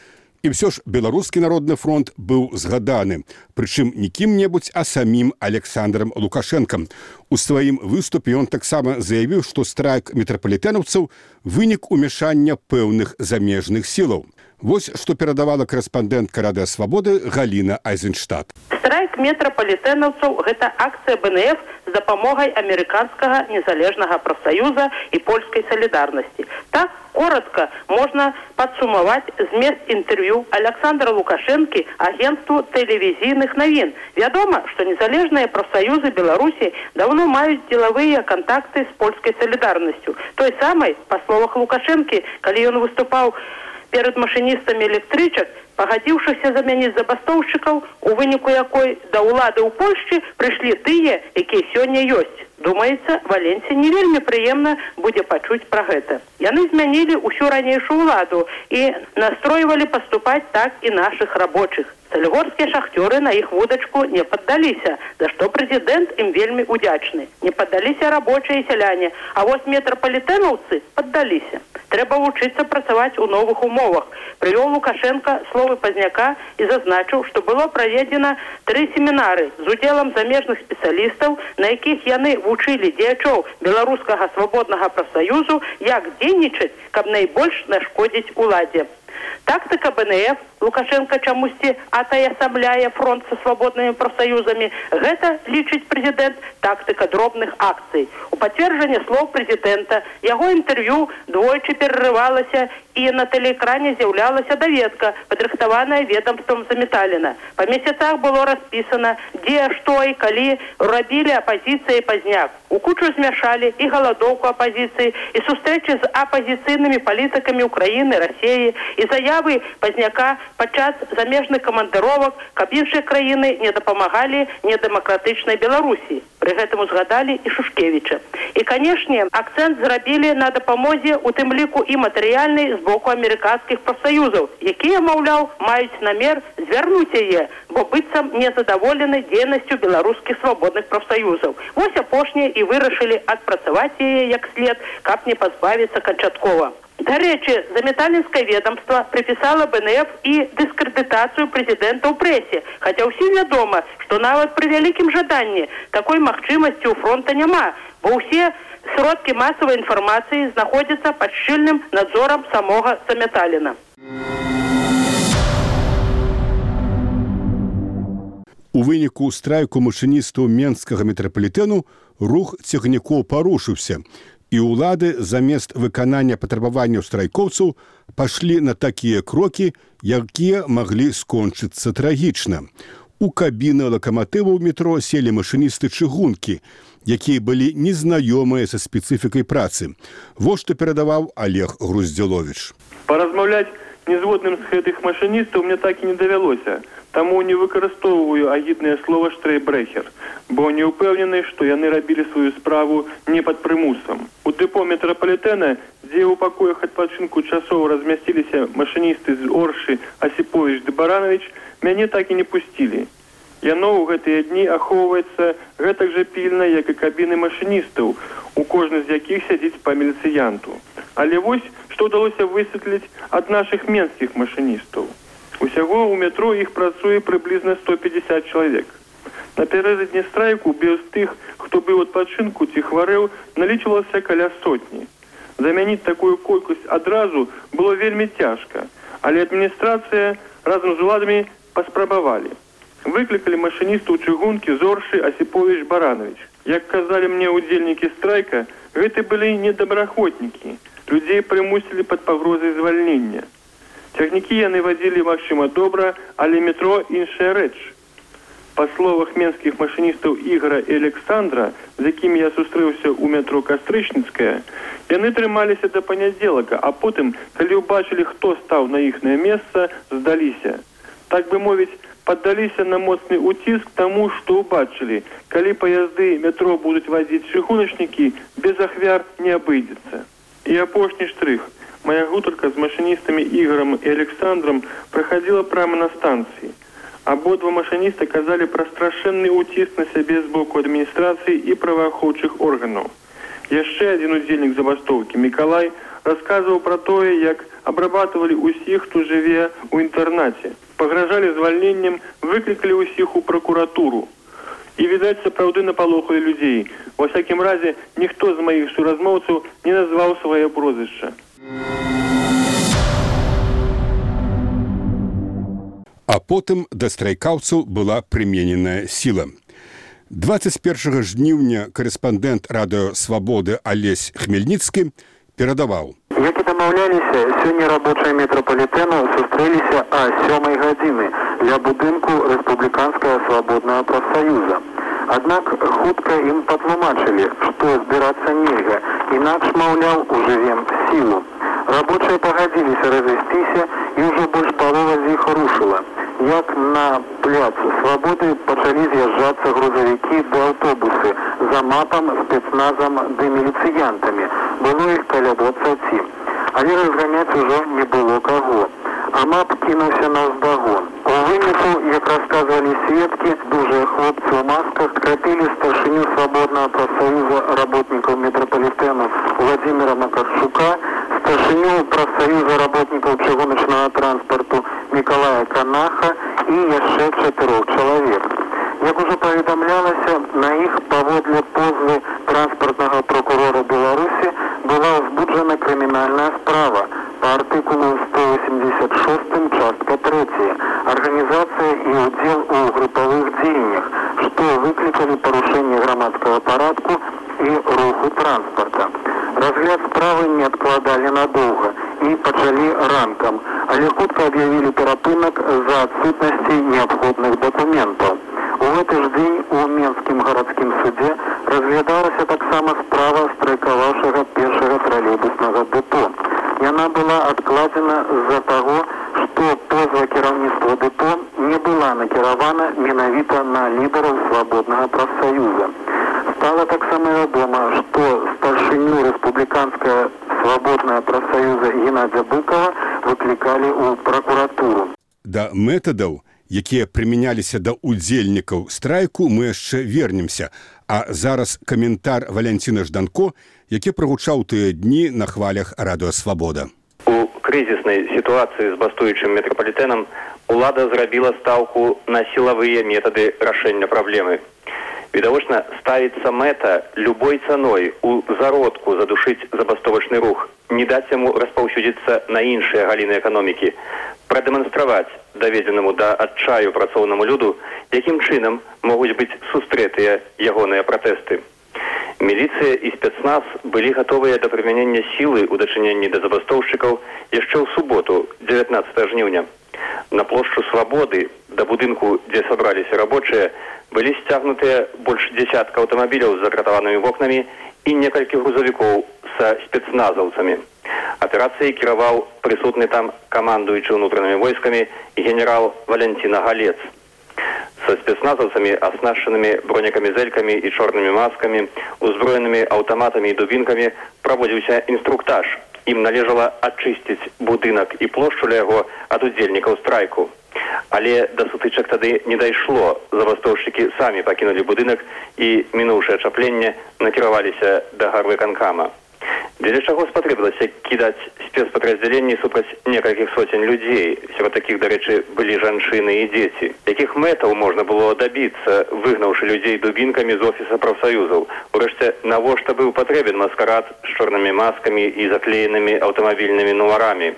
І ўсё ж Беларускі народны фронт быў згаданы, прычым не кім-небудзь, а самім Александрам Лукашэнкам. У сваім выступе ён таксама заявіў, што страйк метрапалітэнаўцаў вынік умяшання пэўных замежных сілаў. Вось што перадавала корэспандэнтка Радыё Свабоды Галіна Айзенштадт. Страйк метрапалітэнаўцаў – гэта акцыя БНФ з дапамогай амерыканскага незалежнага прафсаюза і польскай салідарнасці. Так, коротко можна падсумаваць змест інтэрв'ю Александра Лукашэнкі агентству тэлевізійных навін. Вядома, што незалежныя прафсаюзы Беларусі давно маюць дзелавыя кантакты з польскай салідарнасцю. Той самай, па словах Лукашэнкі, калі ён выступаў перад машыністамі электрычак, пагадзіўшыся замяніць забастоўшчыкаў, у выніку якой да ўлады ў Польшчы прыйшлі тыя, якія сёння ёсць. Думаецца, Валенсі не вельмі прыемна будзе пачуць пра гэта. Яны змянілі ўсю ранейшую ўладу і настройвалі паступаць так і нашых рабочых. Салігорскія шахтёры на іх вудачку не паддаліся, за што прэзідэнт ім вельмі удзячны. Не паддаліся рабочыя і сяляне, а вось метрапалітэнаўцы паддаліся. Трэба вучыцца працаваць у новых умовах. Прывёў Лукашенка словы Пазняка і зазначыў, што было праведзена 3 семінары з удзелам замежных спецыялістаў, на якіх яны вучылі дзеячоў беларускага свабоднага прафсаюзу, як дзейнічаць, каб найбольш нашкодзіць уладзе. Тактыка БНФ, Лукашенко чамусьці атаясамляе фронт са свабоднымі прафсаюзамі, гэта, лічыць прэзідэнт, тактыка дробных акцый. У пацверджанне слоў прэзідэнта яго інтэрв'ю двойчы перарывалася і на тэлеэкране з'яўлялася даведка, падрыхтаваная ведомствам Заметаліна. Па месяцах было распісана, дзе, што і калі рабілі апазіцыя і пазняк. У кучу змяшалі і галадоўку апазіцыі, і сустрэчы з апазіцыйнымі палітыкамі Украіны, Расіі, і заявы пазняка падчас замежных камандыровак, каб іншыя краіны не дапамагалі недэмакратычнай Беларусі. Пры гэтым узгадалі і Шушкевіча. І, канешне, акцэнт зрабілі на дапамозе, у тым ліку і матэрыяльнай з боку амерыканскіх прафсаюзаў, якія, маўляў, маюць намер звярнуць яе, бо быццам незадаволены дзейнасцю беларускіх свабодных прафсаюзаў. Вось апошнія і вырашылі адпрацаваць яе як след, каб не пазбавіцца канчаткова. Дарэчы, Заметалінскае ведомство припісала БНФ і дыскрэдытацыю прэзідэнта ў прэсе, хаця ўсім вядома, што нават пры вялікім жаданні такой магчымасці ў фронта няма, бо ўсе сродкі масавай інфармацыі знаходзяцца пад шчыльным надзорам самога Заметаліна. У выніку страйку машыністаў Менскага метрапалітэну рух цягнікоў парушыўся, і ўлады замест выканання патрабаванняў страйкоўцаў пашлі на такія крокі, якія маглі скончыцца трагічна. У кабіны лакаматываў метро селі машыністы чыгункі, якія былі незнаёмыя са спецыфікай працы. Вось што перадаваў Олег Груздзіловіч. Паразмаўляць незгодным з гэтых машыністаў мне так і не давялося. Таму не выкарыстоўваю агіднае слова «штрейбрэхер», бо не ўпэўнены, што яны рабілі сваю справу не пад прымусам. У дэпо метрапалітэна, дзе ў пакоях адпачынку часова размясціліся машыністы з Оршы Асіповіч ды Баранович, мяне так і не пусцілі. Яно ў гэтыя дні ахоўваецца гэтак жа пільна, як і кабіны машыністаў, у кожны з якіх сядзіць па міліцыянту. Але вось, што ўдалося высветліць ад нашых менскіх машыністаў. Усяго ў метро іх працуе прыблізна 150 чалавек. Напярэдадні страйку без тых, хто быў у адпачынку ці хварэў, налічвалася каля сотні. Замяніць такую колькасць адразу было вельмі цяжка, але адміністрацыя разам з уладамі паспрабавалі. Выклікалі машыністаў чыгункі Зоршы Асіповіч Баранович. Як казалі мне удзельнікі страйка, гэта былі недобраахвотнікі. Людзей прымусілі пад пагрозай звальнення. Цягнікі яны вадзілі, магчыма, добра, але метро іншая рэч. Па словах менскіх машыністаў Ігора і Александра, з якімі я сустрэўся ў метро Кастрычніцкая, яны трымаліся да панядзелака, а потым, калі ўбачылі, хто стаў на іхнае месца, здаліся. Так бы мовіць, паддаліся на моцны ўціск таму, што ўбачылі. Калі паязды метро будуць вадзіць чыгуначнікі, без ахвяр не абыдзецца. І апошні штрых. Моя гутарка з машыністамі Ігорам і Александром праходзіла прямо на станцыі. Абодва машыніста казалі пра страшэнны ўціск на сябе з боку адміністрацыі і праваахоўчых органаў. Яшчэ адзін удзельнік забастоўкі, Мікалай, расказваў пра тое, як абрабатывалі ўсіх, хто жыве ў інтэрнаце. Пагражалі звальненнем, выклікалі ўсіх у пракуратуру. І, відаць, сапраўды напалохалі людзей. Ва всякім разе, ніхто з маіх суразмоўцаў не назваў свае прозвішча. А потым да страйкаўцаў была прымененая сіла. 21 жніўня карэспандэнт радыё «Свабоды» Алесь Хмельніцкі перадаваў. Як і дамаўляліся, сёння рабочыя метрапалітэну сустрэліся о 7 гадзіны ля будынку Рэспубліканскага свабоднага прафсаюза. Аднак хутка ім патлумачылі, што збірацца нельга, інакш, маўляў, ужывем сілу. Рабочыя пагадзіліся разысціся, і ўжо больш палова з іх рушыла. Як на пляц Свабоды пачалі з'язджацца грузавікі ды аўтобусы за мапам, спецназам ды міліцыянтамі. Было іх каля 20. Але разганяць ужо не было каго. А мап кінуўся наўздагон. У выніку, як расказвалі сведкі, дужыя хлопцы ў масках скрапілі старшыню свабоднага прафсаюза работнікаў метрапалітэну Владзіміра Макарчука, старшыню прафсаюза работнікаў чыгуначнага транспарту Мікалая Канаха і яшчэ 4 чалавек. Як ужо паведамлялася, на іх паводле позвы транспартнага прокурора Беларусі была ўзбуджана крымінальная справа па артыкулу 186 частка 3 «Арганізацыя і ўдзел у групавых дзеяннях», што выклікалі парушэнне грамадскага парадку і руху транспарта. Разгляд справы не адкладалі надоўга, і пачалі ранкам, але хутка аб'явілі перапынак з-за адсутнасці неабходных дакументаў. У гэты ж дзень у Менскім гарадскім судзе разглядалася таксама справа страйкаваўшага першага тралейбуснага дэпо. Яна была адкладзена з-за таго, што позва кіраўніцтва дэпо не была накіравана менавіта на лідараў свабоднага прафсаюза. Стала таксама вядома, што старшыню рэспубліканская свабодная прафсаюза Геннадзя Быкова выклікалі ў пракуратуру. Да метадаў, якія прымяняліся да удзельнікаў страйку, мы яшчэ вернемся. А зараз каментар Валянціна Жданко, які прагучаў тыя дні на хвалях радыё «Свабода». У крызіснай сітуацыі з бастуючым метрапалітэнам улада зрабіла стаўку на сілавыя метады рашэння праблемы. Відавочна, ставіцца мэта любой цаной у зародку задушыць забастовачны рух, не даць яму распаўсюдзіцца на іншыя галіны эканомікі, прадэманстраваць даведзенаму да адчаю працоўнаму люду, якім чынам могуць быць сустрэтыя ягоныя пратэсты. Міліцыя і спецназ былі гатовыя да прымянення сілы ў дачыненні да забастоўшчыкаў яшчэ ў суботу, 19 жніўня. На плошчу Свабоды, да будынку, дзе сабраліся рабочыя, былі сцягнутыя больш дзясятка аўтамабіляў з закратаванымі вокнамі і некалькі грузавікоў са спецназаўцамі. Аперацыяй кіраваў прысутны там камандуючы ўнутранымі войскамі генерал Валянціна Галец. Са спецназаўцамі, аснашчанымі бронекамізэлькамі і чорнымі маскамі, узброенымі аўтаматамі і дубінкамі, праводзіўся інструктаж. Ім належала ачысціць будынак і плошчу ля яго ад удзельнікаў страйку. Але да сутычак тады не дайшло. Забастоўшчыкі самі пакінулі будынак і, мінуўшы ачапленне, накіраваліся да гарвыканкама. Дзеля чаго спатрэбілася кідаць спецпадраздзяленні супраць некалькіх соцень людзей. Сярод такіх, дарэчы, былі жанчыны і дзеці. Якіх мэтаў можна было дабіцца, выгнаўшы людзей дубінкамі з офіса прафсаюзаў? Урэшце, навошта быў патрэбен маскарад з чорнымі маскамі і заклеенымі аўтамабільнымі нумарамі?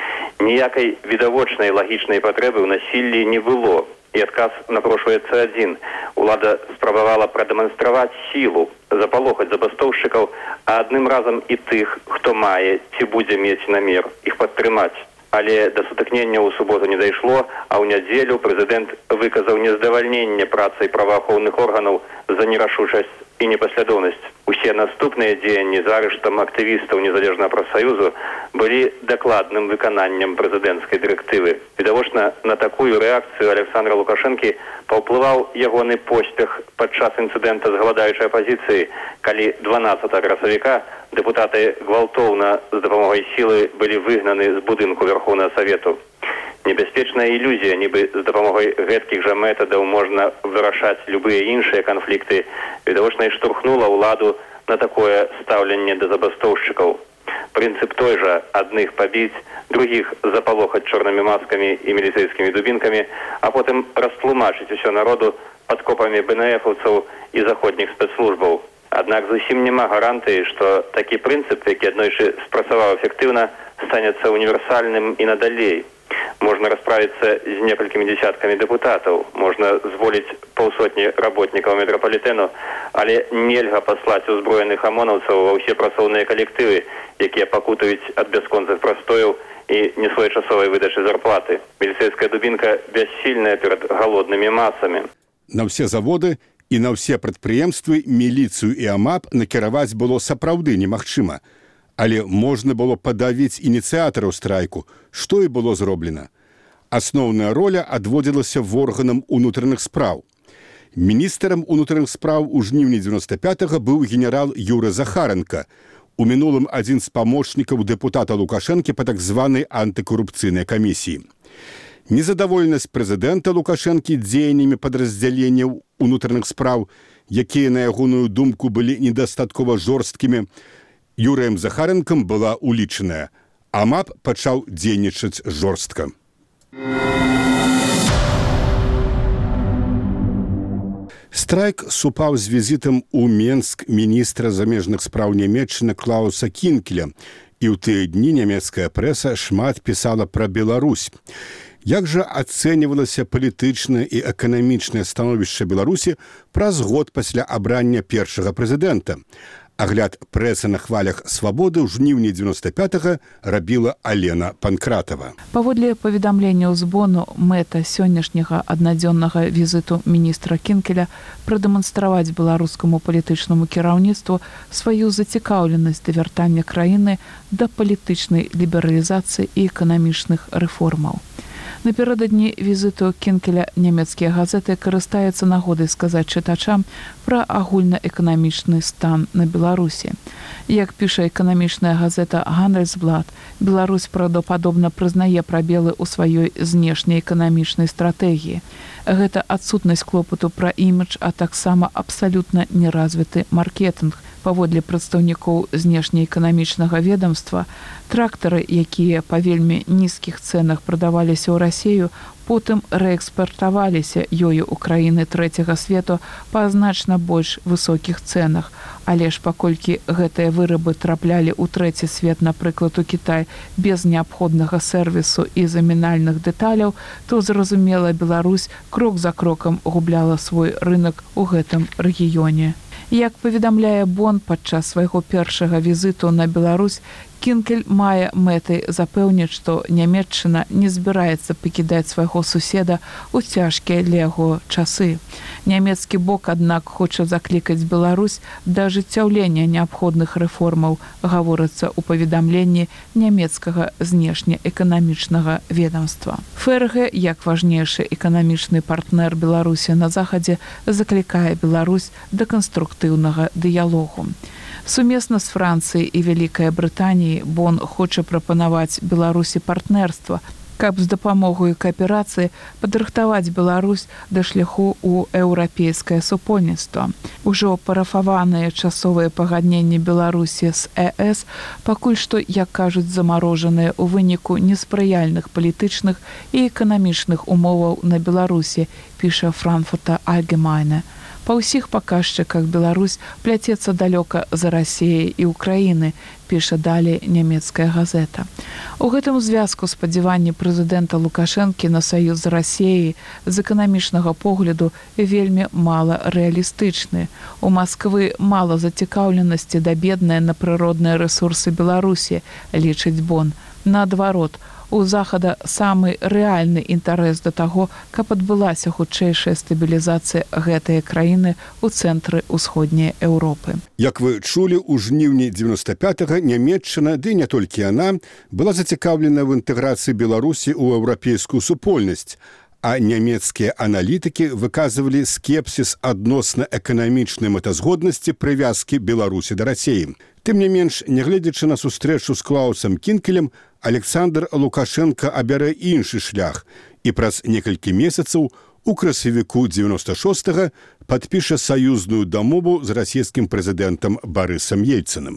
Ніякай відавочнай лагічнай патрэбы ў насіллі не было. І адказ напрошваецца адзін. Улада спрабавала прадэманстраваць сілу, запалохаць забастоўшчыкаў, а адным разам і тых, хто мае ці будзе мець намер іх падтрымаць. Але да сутыкнення ў суботу не дайшло, а ў нядзелю прэзідэнт выказаў нездавальненне працай праваахоўных органаў за нерашучасць і непаслядоўнасць. Усе наступныя дзеянні з арыштам актывістаў незалежнага прафсаюзу былі дакладным выкананнем прэзідэнцкай дырэктывы. Відавочна, на такую рэакцыю Александра Лукашэнкі паўплываў ягоны поспех падчас інцыдэнта з галадаючай апазіцыі, калі 12 красавіка дэпутаты гвалтоўна з дапамогай сілы былі выгнаны з будынку Верховнага Савету. Небяспечная ілюзія, нібы з дапамогай гэткіх жа метадаў можна вырашаць любыя іншыя канфлікты, відавочна і штурхнула ўладу на такое стаўленне да забастоўшчыкаў. Прынцып той жа: адных пабіць, другіх запалохаць чорнымі маскамі і міліцэйскімі дубінкамі, а потым растлумачыць усё народу падкопамі БНФаўцаў і заходніх спецслужбаў. Аднак зусім няма гарантыі, што такі прынцып, які аднойчы спрацаваў эфектыўна, станецца універсальным і надалей. Можна расправіцца з некалькімі дзесяткамі дэпутатаў, можна зволіць паўсотні работнікаў метрапалітэну, але нельга паслаць узброеных амонаўцаў ва ўсе працоўныя калектывы, якія пакутаюць ад бясконцых прастояў і несвоечасовай выдачы зарплаты. Міліцэйская дубінка бяссільная перад галоднымі масамі. На ўсе заводы і на ўсе прадпрыемствы міліцыю і АМАП накіраваць было сапраўды немагчыма. Але можна было падавіць ініцыятараў страйку, што і было зроблена. Асноўная роля адводзілася органам унутраных спраў. Міністрам унутраных спраў у жніўні 95-го быў генерал Юра Захаренко, у мінулым адзін з памочнікаў дэпутата Лукашэнкі па так званай антыкарупцыйнай камісіі. Незадаволенасць прэзідэнта Лукашэнкі дзеяннямі падраздзяленняў унутраных спраў, якія, на ягоную думку, былі недастаткова жорсткімі, Юрыем Захаренкам была улічаная, а МАП пачаў дзейнічаць жорстка. Страйк супаў з візітам у Менск міністра замежных спраў Нямецчыны Клауса Кінкеля, і ў тыя дні нямецкая прэса шмат пісала пра Беларусь. Як жа ацэньвалася палітычнае і эканамічнае становішча Беларусі праз год пасля абрання першага прэзідэнта? Агляд прэсы на хвалях свабоды ў жніўні 95-го рабіла Алена Панкратова. Паводле паведамлення ЗБОНу, мэта сённяшняга аднадзённага візіту міністра Кінкеля прадэманстраваць беларускаму палітычнаму кіраўніцтву сваю зацікаўленасць да вяртання краіны да палітычнай лібералізацыі і эканамічных рэформаў. Наперададні візіту Кінкеля нямецкія газеты карыстаюцца нагодай сказаць чытачам пра агульнаэканамічны стан на Беларусі. Як піша эканамічная газета «Гандельсблат», Беларусь правдападобна прызнае прабелы ў сваёй знешняй эканамічнай стратэгіі. Гэта адсутнасць клопату пра імідж, а таксама абсалютна неразвіты маркетынг. Паводле прадстаўнікоў знешнеэканамічнага ведамства, трактары, якія па вельмі нізкіх цэнах прадаваліся ў Расію, потым рээкспартаваліся ёю ў краіны трэцяга свету па значна больш высокіх цэнах. Але ж паколькі гэтыя вырабы траплялі ў трэці свет, напрыклад, у Кітай, без неабходнага сервісу і замінальных дэталяў, то, зразумела, Беларусь крок за крокам губляла свой рынок у гэтым рэгіёне. Як паведамляе БОН, падчас свайго першага візіту на Беларусь, Кінкель мае мэтай запэўніць, што Нямецчына не збіраецца пакідаць свайго суседа ў цяжкія для яго часы. Нямецкі бок, аднак, хоча заклікаць Беларусь да ажыццяўлення неабходных рэформаў, гаворыцца ў паведамленні нямецкага знешнеэканамічнага ведамства. ФРГ, як важнейшы эканамічны партнер Беларусі на захадзе, заклікае Беларусь да канструктыўнага дыялогу. Сумесна з Францыяй і Вялікай Брытаніяй БОН хоча прапанаваць Беларусі партнерства, каб з дапамогай кааперацыі падрыхтаваць Беларусь да шляху ў еўрапейскае супольніцтва. Ужо парафаваныя часовыя пагадненні Беларусі з ЕС пакуль што, як кажуць, замарожаныя ў выніку неспрыяльных палітычных і эканамічных умоваў на Беларусі, піша Франкфуртер Allgemeine. Па ўсіх паказчыках Беларусь пляцецца далёка за Расіяй і Украіны, піша далей нямецкая газета. У гэтым звязку спадзяванні прэзідэнта Лукашэнкі на саюз з Расіяй з эканамічнага погляду вельмі мала рэалістычны. У Масквы мала зацікаўленасці да бедныя на прыродныя рэсурсы Беларусі, лічыць БОН. Наадварот, у захада самы рэальны інтарэс да таго, каб адбылася хутчэйшая стабілізацыя гэтай краіны ў цэнтры ўсходняй Еўропы. Як вы чулі, у жніўні 95-го Нямецчына, ды не толькі яна, была зацікаўлена в інтэграцыі Беларусі ў еўрапейскую супольнасць, а нямецкія аналітыкі выказвалі скепсіс адносна эканамічнай мэтазгоднасці прывязкі Беларусі да Расіі. Тым не менш, нягледзячы на сустрэчу з Клаусам Кінкелем, Александр Лукашенко абярэ іншы шлях і праз некалькі месяцаў у красавіку 96-го падпіша саюзную дамову з расійскім прэзідэнтам Барысам Ельцыным.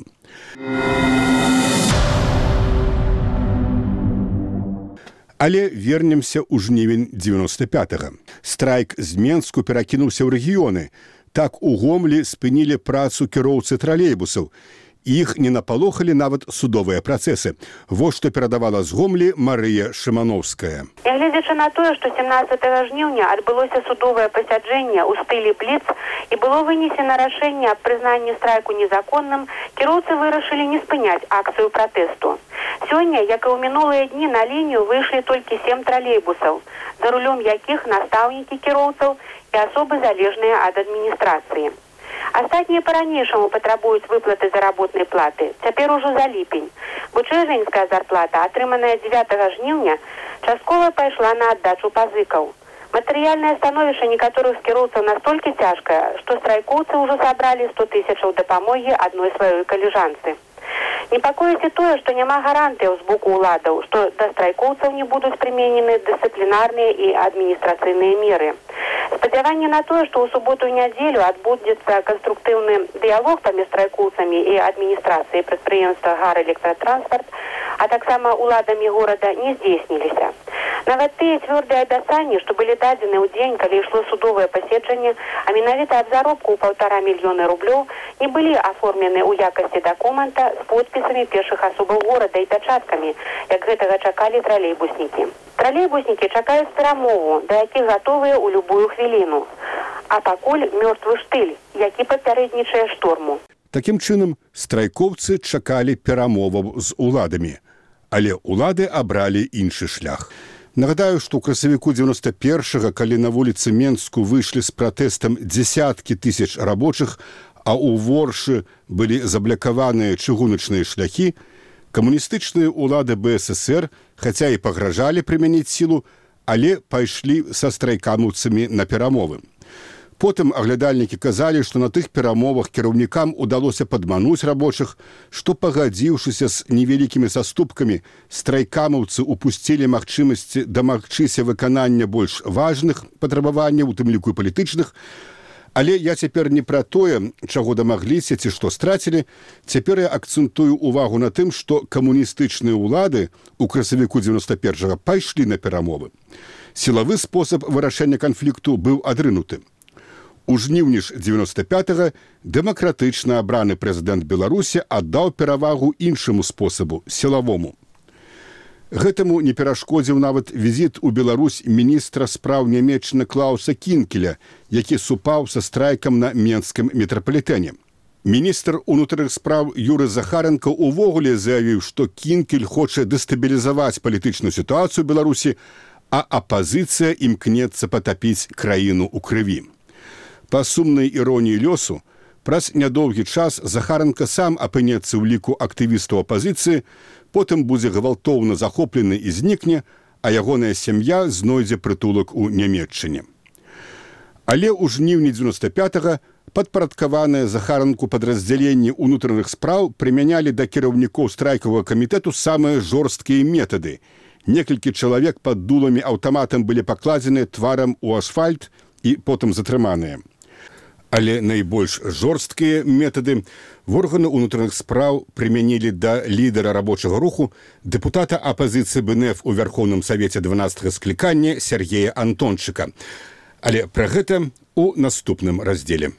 Але вернемся ў жнівень 95-го. Страйк з Менску перакінуўся ў рэгіёны. Так у Гомлі спынілі працу кіроўцы тралейбусаў. Іх не напалохалі нават судовыя працэсы. Вось што перадавала з Гомлі Марыя Шымановская. Нягледзячы на тое, што 17 жніўня адбылося судовае пасяджэнне ў стылі бліц і было вынесена рашэнне аб прызнанні страйку незаконным, кіроўцы вырашылі не спыняць акцыю пратэсту. Сёння, як і ў минулыя дні, на лінію выйшлі толькі 7 тралейбусаў, за рулём якіх настаўнікі кіроўцаў і асобы залежныя ад адміністрацыі. Астатнія па-ранейшаму патрабуюць выплаты заработнай платы. Цяпер ужо за ліпень, бо чэрвеньская зарплата, атрыманая 9 жніўня, часткова пайшла на аддачу пазыкаў. Матэрыяльнае становішча некаторых кіроўцаў настолькі цяжкае, што страйкоўцы ўжо сабралі 100 000 дапамогі адной сваёй каліжанцы. Непакоіць і тое, што няма гарантыяў з боку ўладаў, што да страйкоўцаў не будуць прыменены дысцыплінарныя і адміністрацыйныя меры. Спадзяванне на тое, што ў суботу і нядзелю адбудзецца канструктыўны дыялог паміж страйкоўцамі і адміністрацыяй прадпрыемства «Гар-электратранспарт», а таксама уладамі горада не здзейсніліся. Нават тыя цвёрдыя абяцанні, што былі дадзены ў дзень, калі ішло судовае паседжанне, а менавіта аб заробку ў 1,5 мільёна рублёў, не былі аформлены ў якасці дакумента з подпісамі першых асобаў горада і пячаткамі, як гэтага чакалі тралейбуснікі. Тралейбуснікі чакаюць перамову, да якіх гатовыя ў любую хвіліну. А пакуль мёртвы штыль, які папярэднічае шторму. Такім чынам, страйкоўцы чакалі перамоваў з уладамі, але улады абралі іншы шлях. Нагадаю, што ў красавіку 91-га, калі на вуліцы Менску выйшлі з пратэстам дзесяткі тысяч рабочых, а ў Воршы былі заблакаваныя чыгуначныя шляхі, камуністычныя ўлады БССР, хаця і пагражалі прымяніць сілу, але пайшлі са страйкамаўцамі на перамовы. Потым аглядальнікі казалі, што на тых перамовах кіраўнікам удалося падмануць рабочых, што, пагадзіўшыся з невялікімі саступкамі, страйкамаўцы упусцілі магчымасці дамагчыся выканання больш важных патрабаванняў, у тым ліку і палітычных. Але я цяпер не пра тое, чаго дамагліся ці што страцілі. Цяпер я акцэнтую увагу на тым, што камуністычныя ўлады ў красавіку 91-га пайшлі на перамовы. Сілавы спосаб вырашэння канфлікту быў адрынуты. У жніўні ж 95-га дэмакратычна абраны прэзідэнт Беларусі аддаў перавагу іншаму спосабу – сілавому. Гэтаму не перашкодзіў нават візіт у Беларусь міністра спраў Нямецчыны Клауса Кінкеля, які супаў са страйкам на менскім метрапалітэне. Міністр унутраных спраў Юры Захаренко увогуле заявіў, што Кінкель хоча дэстабілізаваць палітычную сітуацыю ў Беларусі, а апазіцыя імкнецца патапіць краіну ў крыві. Па сумнай іроніі лёсу, праз нядоўгі час Захаренко сам апынецца ў ліку актывістаў апазіцыі, потым будзе гвалтоўна захоплены і знікне, а ягоная сям'я знойдзе прытулак у Нямецчыне. Але ў жніўні 95-га падпарадкаваныя Захаренку падраздзяленні ўнутраных спраў прымянялі да кіраўнікоў страйкавага камітэту самыя жорсткія метады. Некалькі чалавек пад дуламі аўтаматам былі пакладзены тварам у асфальт і потым затрыманыя. Але найбольш жорсткія метады органы ўнутраных спраў прымянілі да лідара рабочага руху, дэпутата апазіцыі БНФ у Вярхоўным Савеце 12-га склікання Сергея Антончыка. Але пра гэта ў наступным раздзеле.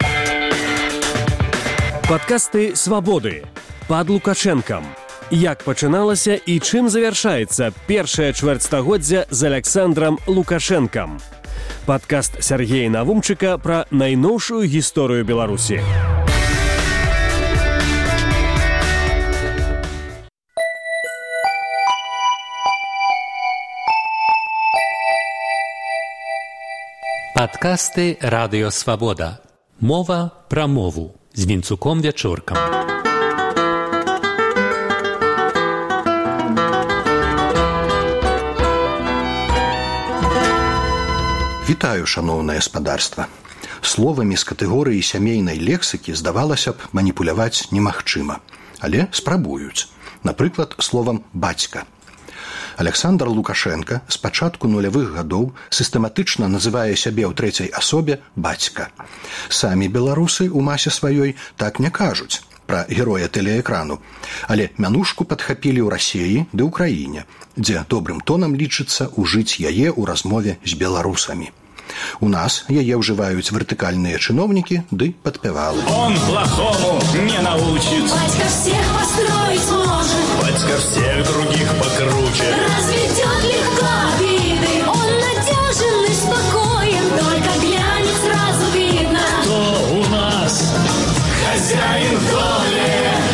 Падкасты «Свабоды» пад Лукашэнкам. Як пачыналася і чым завяршаецца першае чвэрцьстагоддзя з Аляксандрам Лукашэнкам. Падкаст Сергея Навумчыка пра найноўшую гісторыю Беларусі. Падкасты «Радыё Свабода». Мова пра мову з Вінцуком Вячоркам. Вітаю, шаноўнае спадарства. Словамі з катэгорыі сямейнай лексікі, здавалася б, маніпуляваць немагчыма. Але спрабуюць. Напрыклад, словам «бацька». Аляксандр Лукашенка з пачатку нулявых гадоў сістэматычна называе сябе ў трэцяй асобе «бацька». Самі беларусы ў масе сваёй так не кажуць пра героя тэлеэкрану, але мянушку падхапілі ў Расіі ды ў краіне, дзе добрым тонам лічыцца ўжыць яе ў размове з беларусамі. У нас яе ўжываюць вертыкальныя чыноўнікі ды падпявалы. Он плохому не научит. Батька всех построить может. Батька всех других покруче. Разведет легко обиды. Он надежен и спокоен. Только глянет, сразу видно. Кто у нас хозяин в доме?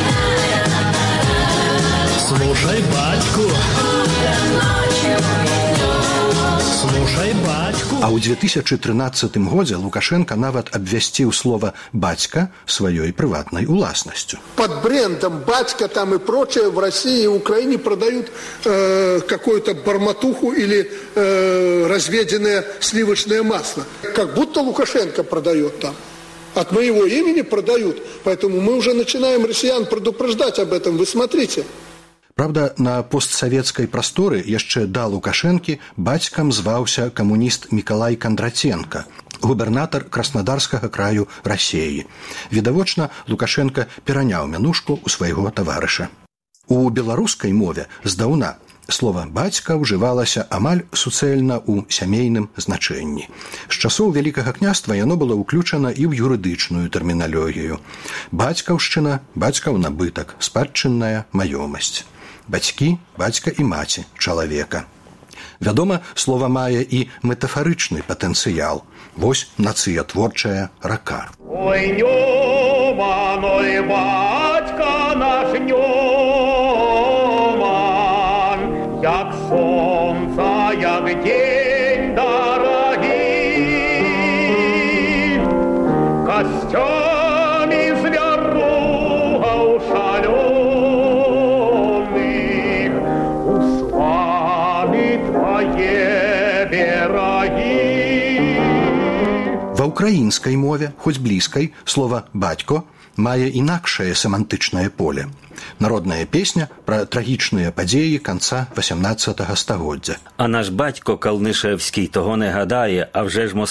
Слушай батьку. Слушай батьку. А ў 2013 годзе Лукашенко нават абвясціў слова «бацька» сваёй прыватнай уласнасцю. Под брендом «Батька» там и прочее в России и Украине продают какую-то барматуху или разведенное сливочное масло. Как будто Лукашенко продает там. От моего имени продают. Поэтому мы уже начинаем россиян предупреждать об этом. Вы смотрите. Правда, на постсавецкай прасторы яшчэ да Лукашэнкі бацькам зваўся камуніст Мікалай Кандраценка, губернатар Краснодарскага краю Расіі. Відавочна, Лукашенка пераняў мянушку ў свайго таварыша. У беларускай мове здаўна слова «бацька» ўжывалася амаль суцэльна ў сямейным значэнні. З часоў Вялікага княства яно было ўключана і ў юрыдычную тэрміналогію. Бацькаўшчына, бацькаў набытак, спадчынная маёмасць. Бацькі, бацька і маці чалавека. Вядома, слова мае і метафарычны патэнцыял. Вось нацыятворчая рака. Ой, нём Ньоман, ой, батька наш Ньоман, як сонце, як день дорогий, костями зверугав шаленых, усланы твои бераги. Ва ўкраінскай мове, хоць блізкай, слова «бацько» мае інакшае семантычнае поле. Народная песня пра трагічныя падзеі канца 18 стагоддзя. А наш батько Калнишевський того не гадає, а вже ж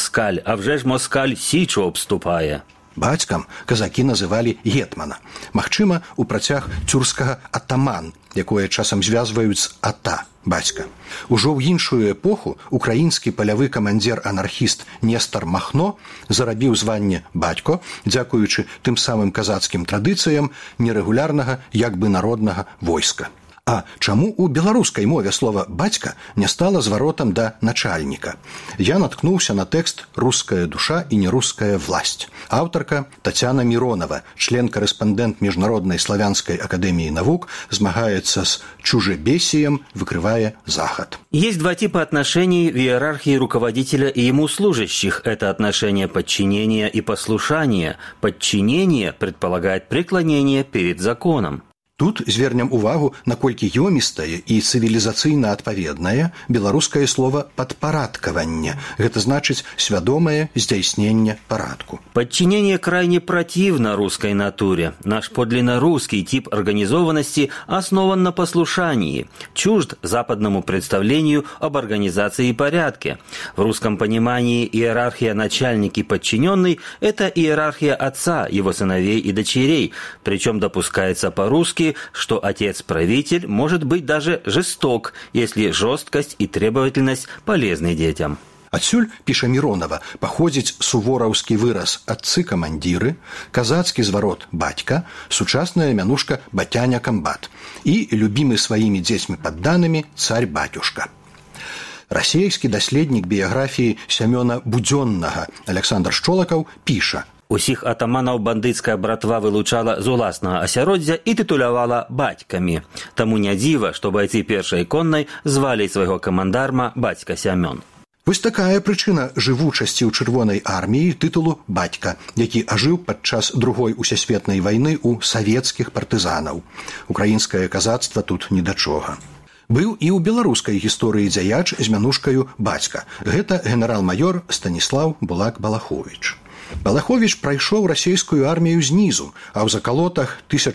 москаль січу обступає. Бацькам казакі называлі гетмана. Магчыма, у працяг цюрскага атаман, якое часам звязваюць з ата, бацька. Ужо ў іншую эпоху украінскі палявы камандзір-анархіст Нестар Махно зарабіў званне бацько, дзякуючы тым самым казацкім традыцыям нерэгулярнага, як бы народнага войска. А чаму ў беларускай мове слова «бацька» не стала зваротам да начальніка? Я наткнуўся на тэкст «Русская душа и нерусская власть». Аўтарка Татьяна Миронова, член-корреспондент Международной славянской академии наук, змагаецца с чужебесием, выкрывая Захад. Есть два типа отношений в иерархии руководителя и ему служащих. Это отношение подчинения и послушания. Подчинение предполагает преклонение перед законом. Тут звернем увагу, наколькі ёмістае і цывілізацыйна адпаведнае беларускае слова «падпарадкаванне». Гэта значыць свядомае здзяйсненне парадку. Подчинение крайне противно русской натуре. Наш подлинно русский тип организованности основан на послушании, чужд западному представлению об организации и порядке. В русском понимании иерархия начальник и подчиненный – это иерархия отца, его сыновей и дочерей, причем допускается по-русски, что отец-правитель может быть даже жесток, если жесткость и требовательность полезны детям. Адсюль, піша Миронова, паходзіць сувораўскі выраз «адцы-камандзіры», казацкі зварот «бацька», сучасная мянушка «батяня-камбат» і любімы сваімі дзецьмі падданымі «царь-батюшка». Расейскі даследнік біяграфіі Сямёна Будзённага Александр Шчолакаў піша: Усіх атаманаў бандыцкая братва вылучала з уласнага асяроддзя і тытулявала бацькамі. Таму не дзіва, што байцы першай коннай звалі свайго камандарма бацька Сямён. Вось такая прычына жывучасці ў чырвонай арміі тытулу «бацька», які ажыў падчас Другой усесветнай вайны ў савецкіх партызанаў. Украінскае казацтва тут ні да чога. Быў і ў беларускай гісторыі дзяяч з мянушкаю «бацька». Гэта генерал-маёр Станіслаў Булак-Балаховіч. Балаховіч прайшоў расейскую армію знізу, а ў закалотах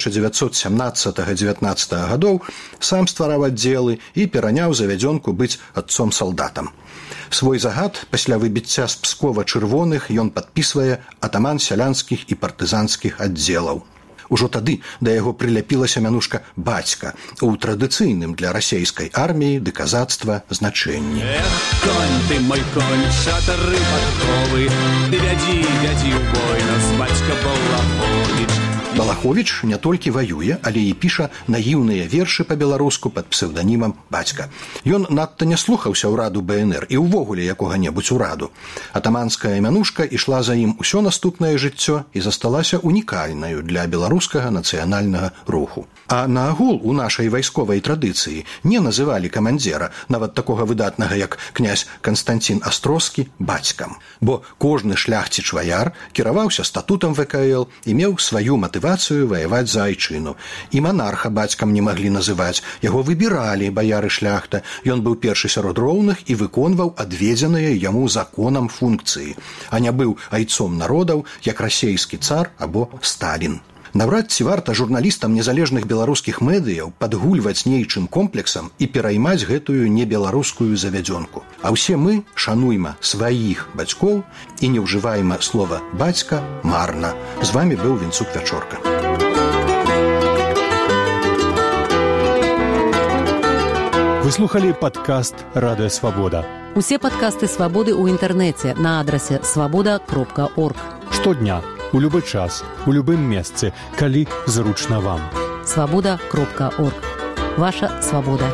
1917-19 гадоў сам ствараў аддзелы і пераняў завядзёнку быць адцом-салдатам. Свой загад пасля выбіцця з Пскова чырвоных ён падпісвае атаман сялянскіх і партызанскіх аддзелаў. Ужо тады да яго прыляпілася мянушка «бацька» у традыцыйным для расейскай арміі ды казацтва значэнні. Эх, конь ты, мой конь, шатары падковы, ты вядзі ў бой нас, бацька Балаховіч. Балаховіч не толькі ваюе, але і піша наіўныя вершы па-беларуску пад псеўданімам «бацька». Ён надта не слухаўся ўраду БНР і ўвогуле якога-небудзь ураду. Атаманская мянушка ішла за ім усё наступнае жыццё і засталася унікальнаю для беларускага нацыянальнага руху. А наагул у нашай вайсковай традыцыі не называлі камандзіра, нават такога выдатнага, як князь Канстанцін Астроскі, бацькам. Бо кожны шляхціч-ваяр кіраваўся статутам ВКЛ і меў сваю матывацыю ваяваць за айчыну. І манарха бацькам не маглі называць, яго выбіралі баяры-шляхта. Ён быў першы сярод роўных і выконваў адведзеныя яму законам функцыі, а не быў айцом народаў, як расейскі цар або Сталін. Наўрад ці варта журналістам незалежных беларускіх медыяў падгульваць нейчым комплексам і пераймаць гэтую небеларускую завядзёнку. А ўсе мы шануйма сваіх бацькоў і не ўжывайма слова «бацька» марна. З вамі быў Вінцук Вячорка. Вы слухали падкаст «Радыё Свабода». Усе падкасты «Свабоды» ў інтэрнэце на адрасе свабода.орг. Штодня, у любы час, у любым месцы, калі зручна вам. Свабода.орг. Ваша свабода.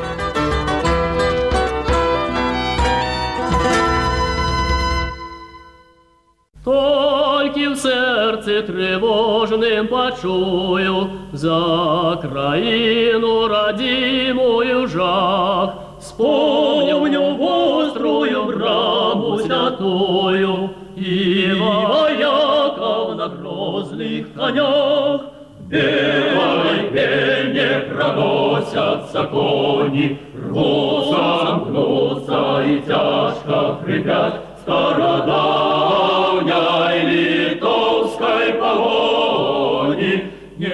Толькі в сердце тревожным почую за краину родимую жах. Вспомню острую браму святую и вояков на грозных конях. Белой пене проносятся кони, рвутся, мкнутся и тяжко хрипят стародавней литовской погони. Не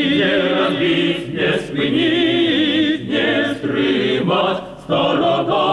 разбить, не спинить, не стримать стародавней